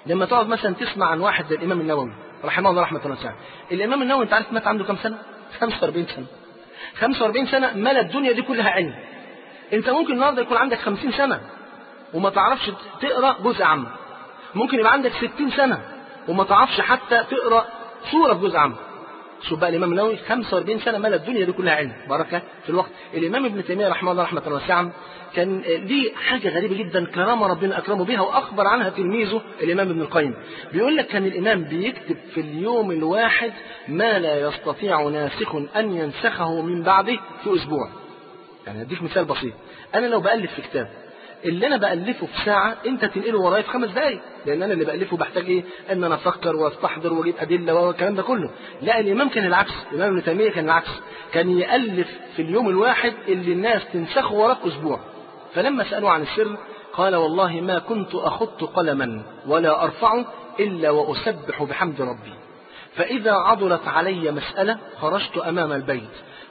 لما تقعد مثلا تسمع عن واحد زي الإمام النووي رحمه الله رحمة الله واسعة. الإمام النووي أنت عارف مات عنده كم سنة؟ خمسة وأربعين سنة. خمسة وأربعين سنة ملا الدنيا دي كلها علم. أنت ممكن النهارده يكون عندك خمسين سنة وما تعرفش تقرأ جزء عام. ممكن يبقى عندك ستين سنة وما تعرفش حتى تقرأ سورة في جزء عام. شوف بقى الإمام النووي خمسة وأربعين سنة ملا الدنيا دي كلها علم، بركة في الوقت. الإمام ابن تيمية رحمه الله رحمة الله واسعة كان ليه حاجة غريبة جدا، كرامة ربنا أكرمه بها، وأخبر عنها تلميذه الإمام ابن القيم. بيقول لك كان الإمام بيكتب في اليوم الواحد ما لا يستطيع ناسخ أن ينسخه من بعده في أسبوع. يعني أديك مثال بسيط، أنا لو بألف في كتاب اللي أنا بألفه في ساعة أنت تنقله ورايا في خمس دقايق، لأن أنا اللي بألفه بحتاج إيه؟ أن أنا أفكر وأستحضر وأجيب أدلة والكلام ده كله. لا، الإمام كان العكس، الإمام ابن تيمية كان العكس، كان يألف في اليوم الواحد اللي الناس تنسخه وراه في أسبوع. فلما سألوا عن السر قال والله ما كنت أخط قلما ولا أرفعه إلا وأسبح بحمد ربي، فإذا عضلت علي مسألة خرجت أمام البيت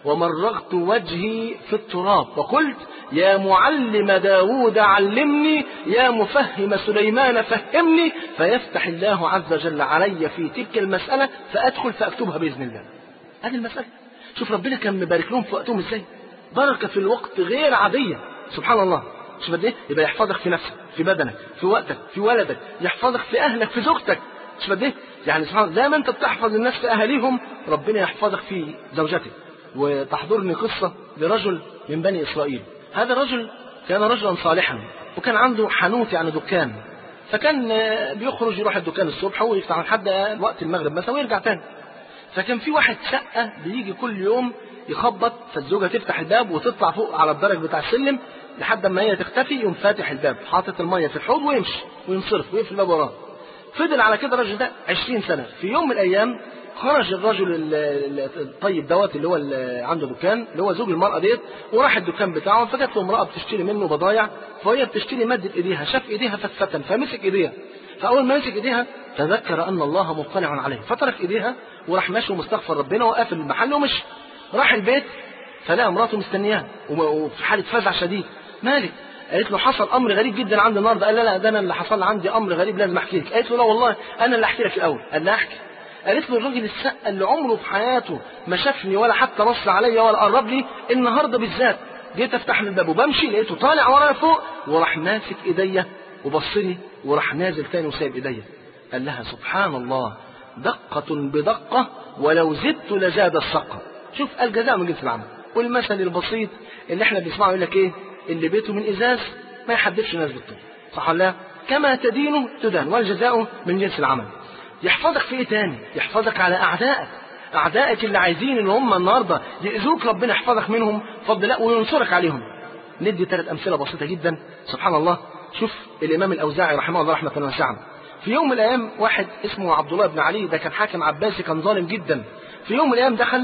ومرغت وجهي في التراب وقلت يا معلم داود علمني، يا مفهم سليمان فهمني، فيفتح الله عز وجل علي في تلك المسألة فأدخل فأكتبها بإذن الله. هذه المسألة. شوف ربنا كان مبارك لهم في وقتهم ازاي، بركة في الوقت غير عادية، سبحان الله. شوف قد ايه يبقى يحفظك في نفسك، في بدنك، في وقتك، في ولدك، يحفظك في أهلك، في زوجتك. شوف قد ايه يعني سبحان الله، زي ما انت بتحفظ الناس في أهاليهم ربنا يحفظك في زوجتك. وتحضرني قصة لرجل من بني إسرائيل. هذا الرجل كان رجلا صالحا وكان عنده حانوت يعني دكان، فكان بيخرج يروح الدكان الصبح ويفتح لحد وقت المغرب مثلا ويرجع تاني. فكان في واحد شقة بيجي كل يوم يخبط، فالزوجة تفتح الباب وتطلع فوق على الدرج بتاع السلم لحد ما هي تختفي، يقوم فاتح الباب حاطط المية في الحوض ويمشي وينصرف ويقفل الباب وراه. فضل على كده الرجل ده عشرين سنة. في يوم من الأيام خرج الرجل الطيب دوت اللي هو اللي عنده دكان اللي هو زوج المرأة ديت، وراح الدكان بتاعه، فجت له امرأة بتشتري منه بضايع، فهي بتشتري مادة ايديها، شاف ايديها فتفتن فمسك ايديها، فأول ما مسك ايديها تذكر أن الله مطلع عليه فترك ايديها وراح ماشي ومستغفر ربنا وقافل المحل ومشي. راح البيت فلقى امراته مستنياه وفي حالة فزع شديد. مالك؟ قالت له حصل امر غريب جدا عندي النهارده. قال لا لا ده انا اللي حصل عندي امر غريب لازم احكي لك. قالت له لا والله انا اللي احكي لك الاول. قال لها احكي. قالت له الراجل السقة اللي عمره في حياته ما شافني ولا حتى بص عليا ولا قرب لي، النهارده بالذات جيت افتح الباب وبمشي لقيته طالع ورايا فوق وراح ماسك ايديا وبص لي وراح نازل تاني وسايب ايديا. قال لها سبحان الله دقة بدقة ولو زدت لزاد السقة. شوف الجزاء من جنس العمل. والمثل البسيط اللي احنا بنسمعه يقول لك ايه؟ اللي بيته من ازاز ما يحدفش ناس بالطول، صح ولا لا؟ كما تدين تدان والجزاء من جنس العمل. يحفظك في ايه تاني؟ يحفظك على اعدائك، اعدائك اللي عايزين ان هم النهارده يؤذوك ربنا يحفظك منهم فضل الله وينصرك عليهم. ندي ثلاث امثله بسيطه جدا سبحان الله. شوف الامام الاوزاعي رحمه الله رحمه واسعه، في يوم من الايام واحد اسمه عبد الله بن علي، ده كان حاكم عباسي كان ظالم جدا. في يوم من الايام دخل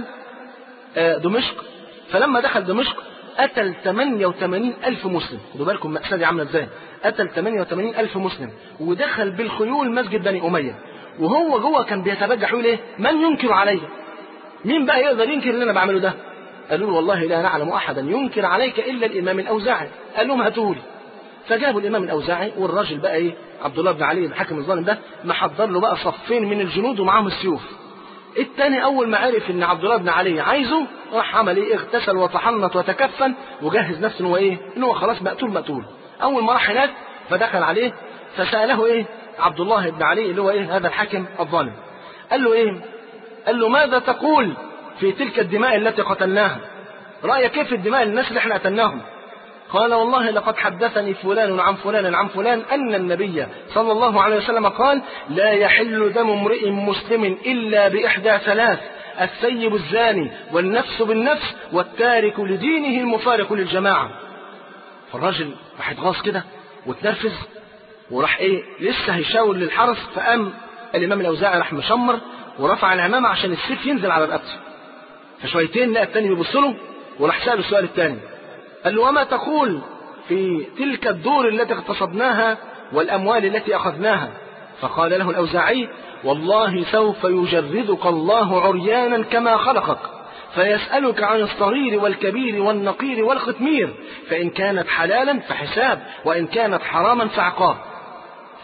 دمشق، فلما دخل دمشق قتل ثمانية وثمانين ألف مسلم. خدوا بالكم مأساة دي عامله ازاي، قتل ثمانية وثمانين ألف مسلم ودخل بالخيول مسجد بني أمية، وهو جوه كان بيتبجح يقول ايه؟ من ينكر علي؟ مين بقى يقدر ينكر اللي انا بعمله ده؟ قالوا له والله لا نعلم احدا ينكر عليك الا الامام الاوزاعي. قال لهم هاتوا لي. فجابوا الامام الاوزاعي، والراجل بقى ايه؟ عبد الله بن علي الحاكم الظالم ده محضر له بقى صفين من الجنود ومعاهم السيوف. الثاني اول ما عرف ان عبد الله بن علي عايزه راح عمل ايه؟ اغتسل وتحنط وتكفن وجهز نفسه ان هو ايه؟ ان هو خلاص مقتول مقتول. اول ما راح هناك فدخل عليه فساله ايه؟ عبد الله بن علي اللي هو ايه؟ هذا الحاكم الظالم. قال له ايه؟ قال له ماذا تقول في تلك الدماء التي قتلناها؟ رايك كيف الدماء الناس اللي احنا قتلناهم؟ قال والله لقد حدثني فلان عن فلان عن فلان أن النبي صلى الله عليه وسلم قال لا يحل دم امرئ مسلم إلا بإحدى ثلاث: الثيب الزاني والنفس بالنفس والتارك لدينه المفارق للجماعة. فالراجل راح يتغاظ كده وتنرفز وراح ايه لسه هيشاور للحرس، فقام الإمام الأوزاعي راح مشمر ورفع العمامة عشان السيف ينزل على رقبته. فشويتين لقى التاني بيبص له وراح سأله السؤال الثاني، قال له وما تقول في تلك الدور التي اغتصبناها والأموال التي أخذناها؟ فقال له الأوزاعي والله سوف يجردك الله عريانا كما خلقك فيسألك عن الصغير والكبير والنقير والختمير، فإن كانت حلالا فحساب وإن كانت حراما فعقاب.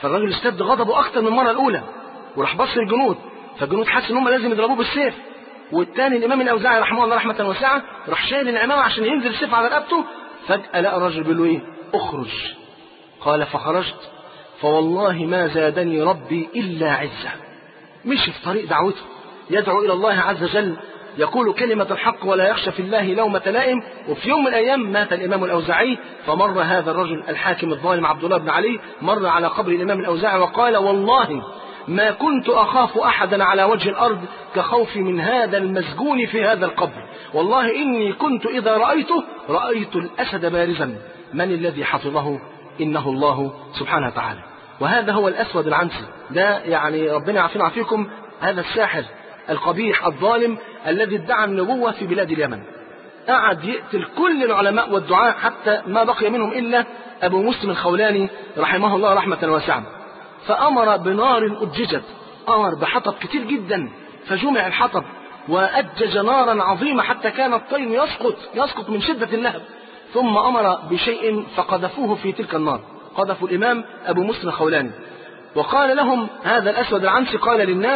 فالراجل اشتد غضبه أكتر من المرة الأولى، وراح بص الجنود، فالجنود حس إن هم لازم يضربوه بالسيف. والتاني الإمام الأوزاعي رحمه الله رحمة واسعة راح شايل العمامة عشان ينزل السيف على رقبته. فجأة لقى الراجل بيقول له إيه؟ اخرج. قال فخرجت فوالله ما زادني ربي إلا عزة. مشي في طريق دعوته يدعو إلى الله عز وجل، يقول كلمة الحق ولا يخشى في الله لومة لائم. وفي يوم من الأيام مات الإمام الأوزاعي، فمر هذا الرجل الحاكم الظالم عبد الله بن علي مر على قبر الإمام الأوزاعي وقال والله ما كنت أخاف أحدا على وجه الأرض كخوفي من هذا المسجون في هذا القبر، والله إني كنت إذا رأيته رأيت الأسد بارزا، من الذي حفظه؟ إنه الله سبحانه وتعالى. وهذا هو الأسود العنسي، ده يعني ربنا يعافينا ويعافيكم، هذا الساحر القبيح الظالم الذي ادعى النبوة في بلاد اليمن. قعد يقتل كل العلماء والدعاء حتى ما بقي منهم إلا أبو مسلم الخولاني رحمه الله رحمة واسعة. فأمر بنار أججت، أمر بحطب كتير جدا، فجمع الحطب وأجج نارا عظيمة حتى كان الطين يسقط يسقط من شدة اللهب. ثم أمر بشيء فقذفوه في تلك النار، قذفوا الإمام أبو مسلم الخولاني، وقال لهم هذا الأسود العنسي قال للناس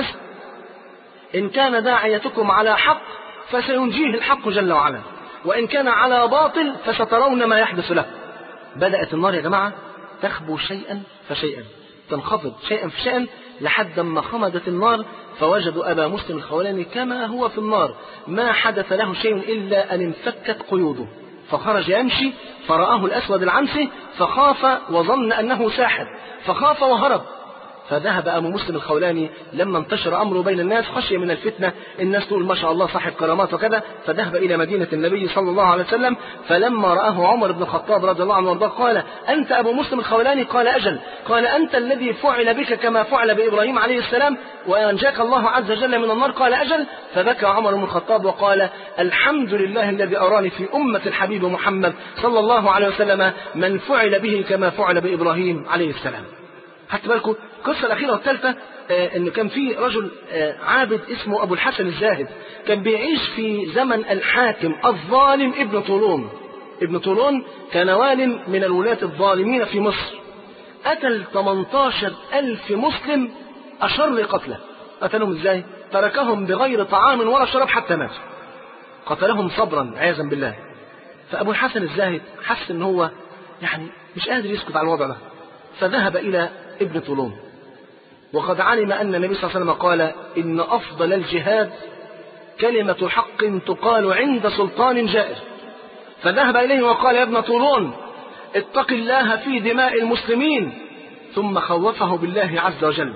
إن كان داعيتكم على حق فسينجيه الحق جل وعلا، وإن كان على باطل فسترون ما يحدث له. بدأت النار يا جماعة تخبو شيئا فشيئا، تنخفض شيئا فشيئا لحد ما خمدت النار، فوجدوا أبا مسلم الخولاني كما هو في النار، ما حدث له شيء إلا أن انفكت قيوده، فخرج يمشي فرآه الأسود العنسي فخاف وظن أنه ساحر، فخاف وهرب. فذهب أبو مسلم الخولاني لما انتشر أمره بين الناس خشية من الفتنة، الناس تقول ما شاء الله صاحب كرامات وكذا، فذهب إلى مدينة النبي صلى الله عليه وسلم. فلما رآه عمر بن الخطاب رضي الله عنه وارضاه قال أنت أبو مسلم الخولاني؟ قال أجل. قال أنت الذي فعل بك كما فعل بإبراهيم عليه السلام وأنجاك الله عز وجل من النار؟ قال أجل. فبكى عمر بن الخطاب وقال الحمد لله الذي أراني في أمة الحبيب محمد صلى الله عليه وسلم من فعل به كما فعل بإبراهيم عليه السلام. حتى بالكم القصة الأخيرة والثالثة آه إن كان في رجل آه عابد اسمه أبو الحسن الزاهد، كان بيعيش في زمن الحاكم الظالم ابن طولون. ابن طولون كان وال من الولاة الظالمين في مصر، قتل ثمانية عشر ألف مسلم أشر قتله. قتلهم إزاي؟ تركهم بغير طعام ولا شراب حتى ماتوا، قتلهم صبرا عياذا بالله. فأبو الحسن الزاهد حس إن هو يعني مش قادر يسكت على الوضع ده، فذهب إلى ابن طولون، وقد علم أن النبي صلى الله عليه وسلم قال إن أفضل الجهاد كلمة حق تقال عند سلطان جائر. فذهب إليه وقال يا ابن طولون اتق الله في دماء المسلمين، ثم خوفه بالله عز وجل.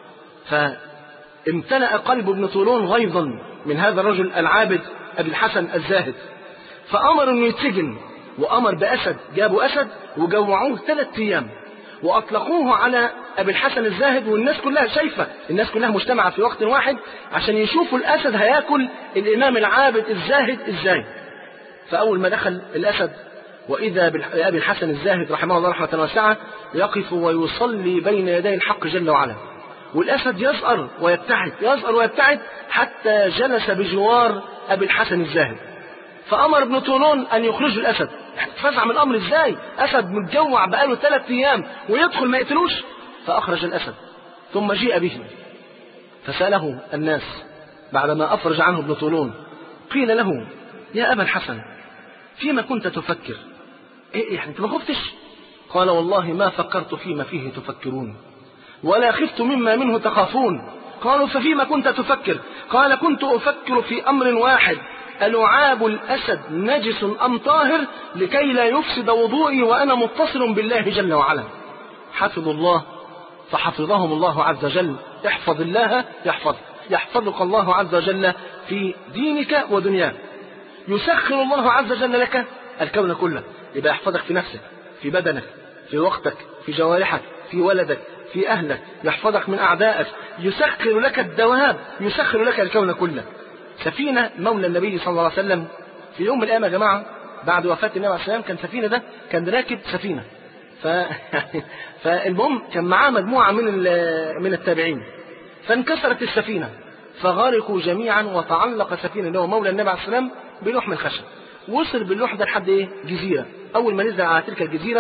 فامتلأ قلب ابن طولون غيظا من هذا الرجل العابد أبي الحسن الزاهد، فأمر أنه يتسجن، وأمر بأسد، جابوا أسد وجوعوه ثلاثة أيام وأطلقوه على أبي الحسن الزاهد، والناس كلها شايفة، الناس كلها مجتمعة في وقت واحد عشان يشوفوا الأسد هياكل الإمام العابد الزاهد إزاي. فأول ما دخل الأسد وإذا بأبي الحسن الزاهد رحمه الله رحمة واسعة يقف ويصلي بين يدي الحق جل وعلا، والأسد يزأر ويبتعد يزأر ويبتعد حتى جلس بجوار أبي الحسن الزاهد. فأمر ابن طولون أن يخرجوا الأسد. فزع من الأمر إزاي؟ أسد متجوع بقاله ثلاث أيام ويدخل ما يقتلوش؟ فأخرج الأسد، ثم جيء به فسأله الناس بعدما أفرج عنه ابن طولون، قيل له يا أبا الحسن فيما كنت تفكر؟ إيه يعني أنت ما خفتش؟ قال والله ما فكرت فيما فيه تفكرون، ولا خفت مما منه تخافون. قالوا ففيما كنت تفكر؟ قال كنت أفكر في أمر واحد، ألعاب الأسد نجس أم طاهر لكي لا يفسد وضوئي وأنا متصل بالله جل وعلا. حفظوا الله فحفظهم الله عز وجل. احفظ الله يحفظ يحفظك الله عز وجل في دينك ودنياك. يسخر الله عز وجل لك الكون كله، يبقى يحفظك في نفسك، في بدنك، في وقتك، في جوارحك، في ولدك، في أهلك، يحفظك من أعدائك، يسخر لك الدواب، يسخر لك الكون كله. سفينة مولى النبي صلى الله عليه وسلم في يوم من الأيام يا جماعة بعد وفاة النبي عليه السلام، كان سفينة ده كان راكب سفينة، ف... فالمهم كان معاه مجموعة من من التابعين، فانكسرت السفينة فغرقوا جميعا، وتعلق سفينة اللي هو مولى النبي عليه السلام بلوح من خشب. وصل باللوح ده لحد ايه؟ جزيرة. أول ما نزل على تلك الجزيرة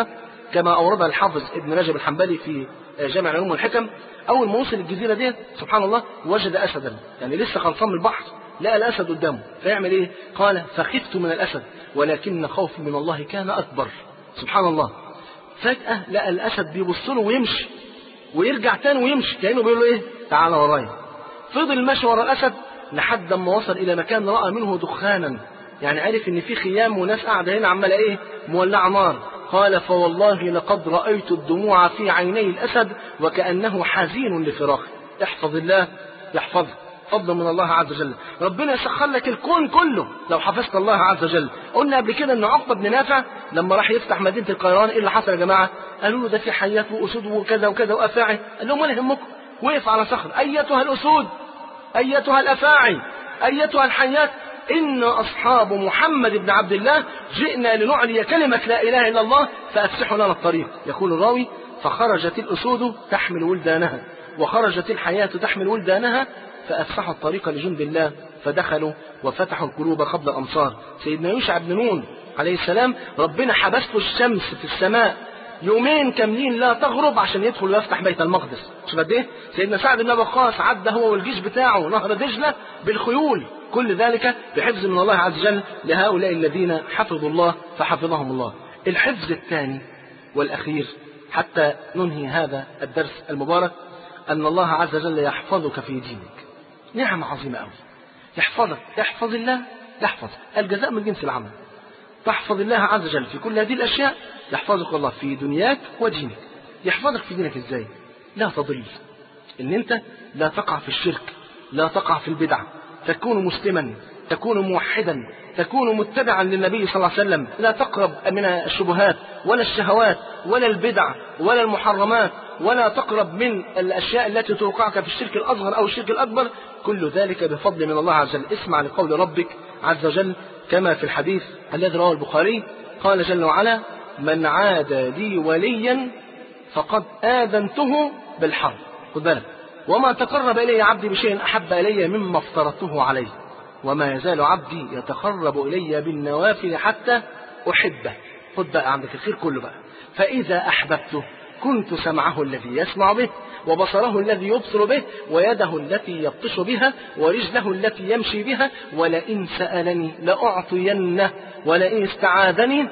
كما أوردها الحافظ ابن رجب الحنبلي في جامع العلوم والحكم. أول ما وصل الجزيرة دي سبحان الله وجد أسدا، يعني لسه خلصان من البحر لقى الأسد قدامه، فيعمل إيه؟ قال فخفت من الأسد ولكن خوفي من الله كان أكبر. سبحان الله. فجأة لقى الأسد بيبص له ويمشي ويرجع تاني ويمشي كأنه بيقول له إيه؟ تعالى ورايا. فضل ماشي ورا الأسد لحد ما وصل إلى مكان رأى منه دخانا، يعني عرف إن في خيام وناس قاعدة هنا عمالة إيه؟ مولعة نار. قال فوالله لقد رأيت الدموع في عيني الأسد وكأنه حزين لفراقه. احفظ الله يحفظك، فضل من الله عز وجل. ربنا يسخر لك الكون كله لو حفظت الله عز وجل. قلنا قبل كده ان عقبة بن نافع لما راح يفتح مدينة القيروان ايه اللي حصل يا جماعة؟ قالوا له ده في حيات واسود وكذا وكذا وافاعي. قال لهم ولا يهمكم، وقف على صخر. ايتها الاسود، ايتها الافاعي، ايتها الحيات، إن أصحاب محمد بن عبد الله جئنا لنعلي كلمة لا إله إلا الله فأفسحوا لنا الطريق. يقول الراوي فخرجت الأسود تحمل ولدانها وخرجت الحياة تحمل ولدانها فأفسحوا الطريق لجند الله فدخلوا وفتحوا القلوب قبل الأمصار. سيدنا يوشع بن نون عليه السلام ربنا حبسته الشمس في السماء يومين كاملين لا تغرب عشان يدخل ويفتح بيت المقدس. شوف قد ايه؟ سيدنا سعد بن وقاص عدى هو والجيش بتاعه نهر دجلة بالخيول، كل ذلك بحفظ من الله عز وجل لهؤلاء الذين حفظوا الله فحفظهم الله. الحفظ الثاني والأخير حتى ننهي هذا الدرس المبارك أن الله عز وجل يحفظك في دينك. نعمة عظيمة أوي. يحفظك، يحفظ الله يحفظ، الجزاء من جنس العمل. تحفظ الله عز وجل في كل هذه الأشياء يحفظك الله في دنياك ودينك. يحفظك في دينك إزاي؟ لا تضل، إن أنت لا تقع في الشرك، لا تقع في البدع، تكون مسلما، تكون موحدا، تكون متبعا للنبي صلى الله عليه وسلم، لا تقرب من الشبهات ولا الشهوات ولا البدع ولا المحرمات، ولا تقرب من الأشياء التي توقعك في الشرك الأصغر أو الشرك الأكبر. كل ذلك بفضل من الله عز وجل. اسمع لقول ربك عز وجل كما في الحديث الذي رواه البخاري قال جل وعلا من عاد لي وليا فقد آذنته بالحرب. خد بالك، وما تقرب إلي عبدي بشيء أحب إلي مما افترضته عليه وما يزال عبدي يتقرب إلي بالنوافل حتى أحبه. خد بقى عندك الخير كله بقى. فإذا أحببته كنت سمعه الذي يسمع به وبصره الذي يبصر به ويده التي يبطش بها ورجله التي يمشي بها ولئن سألني لأعطينه ولئن استعاذني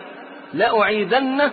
لأعيذنه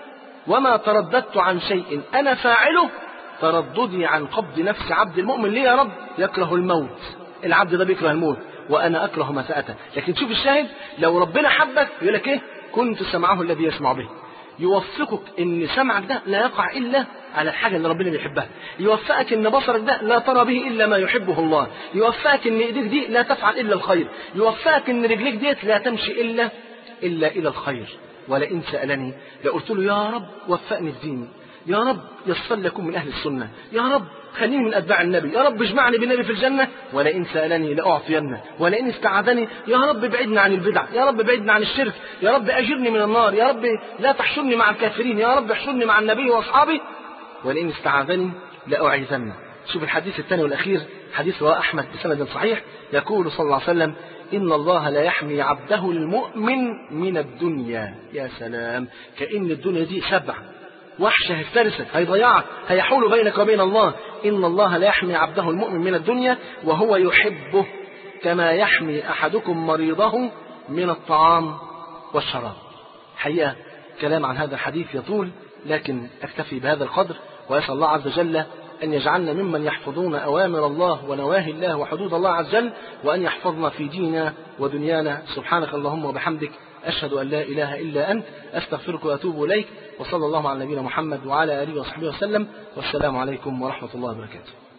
وما ترددت عن شيء أنا فاعله ترددي عن قبض نفس عبد المؤمن. ليه يا رب؟ يكره الموت، العبد ده بيكره الموت وأنا أكره مساءته. لكن شوف الشاهد، لو ربنا حبك يقول لك إيه؟ كنت سمعه الذي يسمع به. يوفقك إن سمعك ده لا يقع إلا على الحاجة اللي ربنا بيحبها. يوفقك إن بصرك ده لا ترى به إلا ما يحبه الله. يوفقك إن إيديك دي لا تفعل إلا الخير. يوفقك إن رجليك ديت لا تمشي إلا إلا إلى الخير. ولئن سألني لقلت له يا رب وفقني في ديني، يا رب يصل لكم من أهل السنة، يا رب خليني من أتباع النبي، يا رب اجمعني بالنبي في الجنة. ولئن سألني لأعطينه ولئن استعاذني يا رب بعدنا عن البدع، يا رب بعدنا عن الشرك، يا رب أجرني من النار، يا رب لا تحشرني مع الكافرين، يا رب احشرني مع النبي وأصحابه. ولئن استعاذني لأعيذنه. شوف الحديث الثاني والأخير حديث رواه أحمد بسند صحيح يقول صلى الله عليه وسلم إن الله لا يحمي عبده المؤمن من الدنيا. يا سلام، كأن الدنيا دي سبع وحش هيفترسك هيضيعك هيحول بينك وبين الله. إن الله لا يحمي عبده المؤمن من الدنيا وهو يحبه كما يحمي أحدكم مريضه من الطعام والشراب. حقيقة كلام عن هذا الحديث يطول، لكن أكتفي بهذا القدر، وأسأل الله عز وجل أن يجعلنا ممن يحفظون أوامر الله ونواهي الله وحدود الله عز وجل، وأن يحفظنا في ديننا ودنيانا. سبحانك اللهم وبحمدك أشهد أن لا إله إلا أنت أستغفرك وأتوب إليك. وصلى الله على نبينا محمد وعلى آله وصحبه وسلم، والسلام عليكم ورحمة الله وبركاته.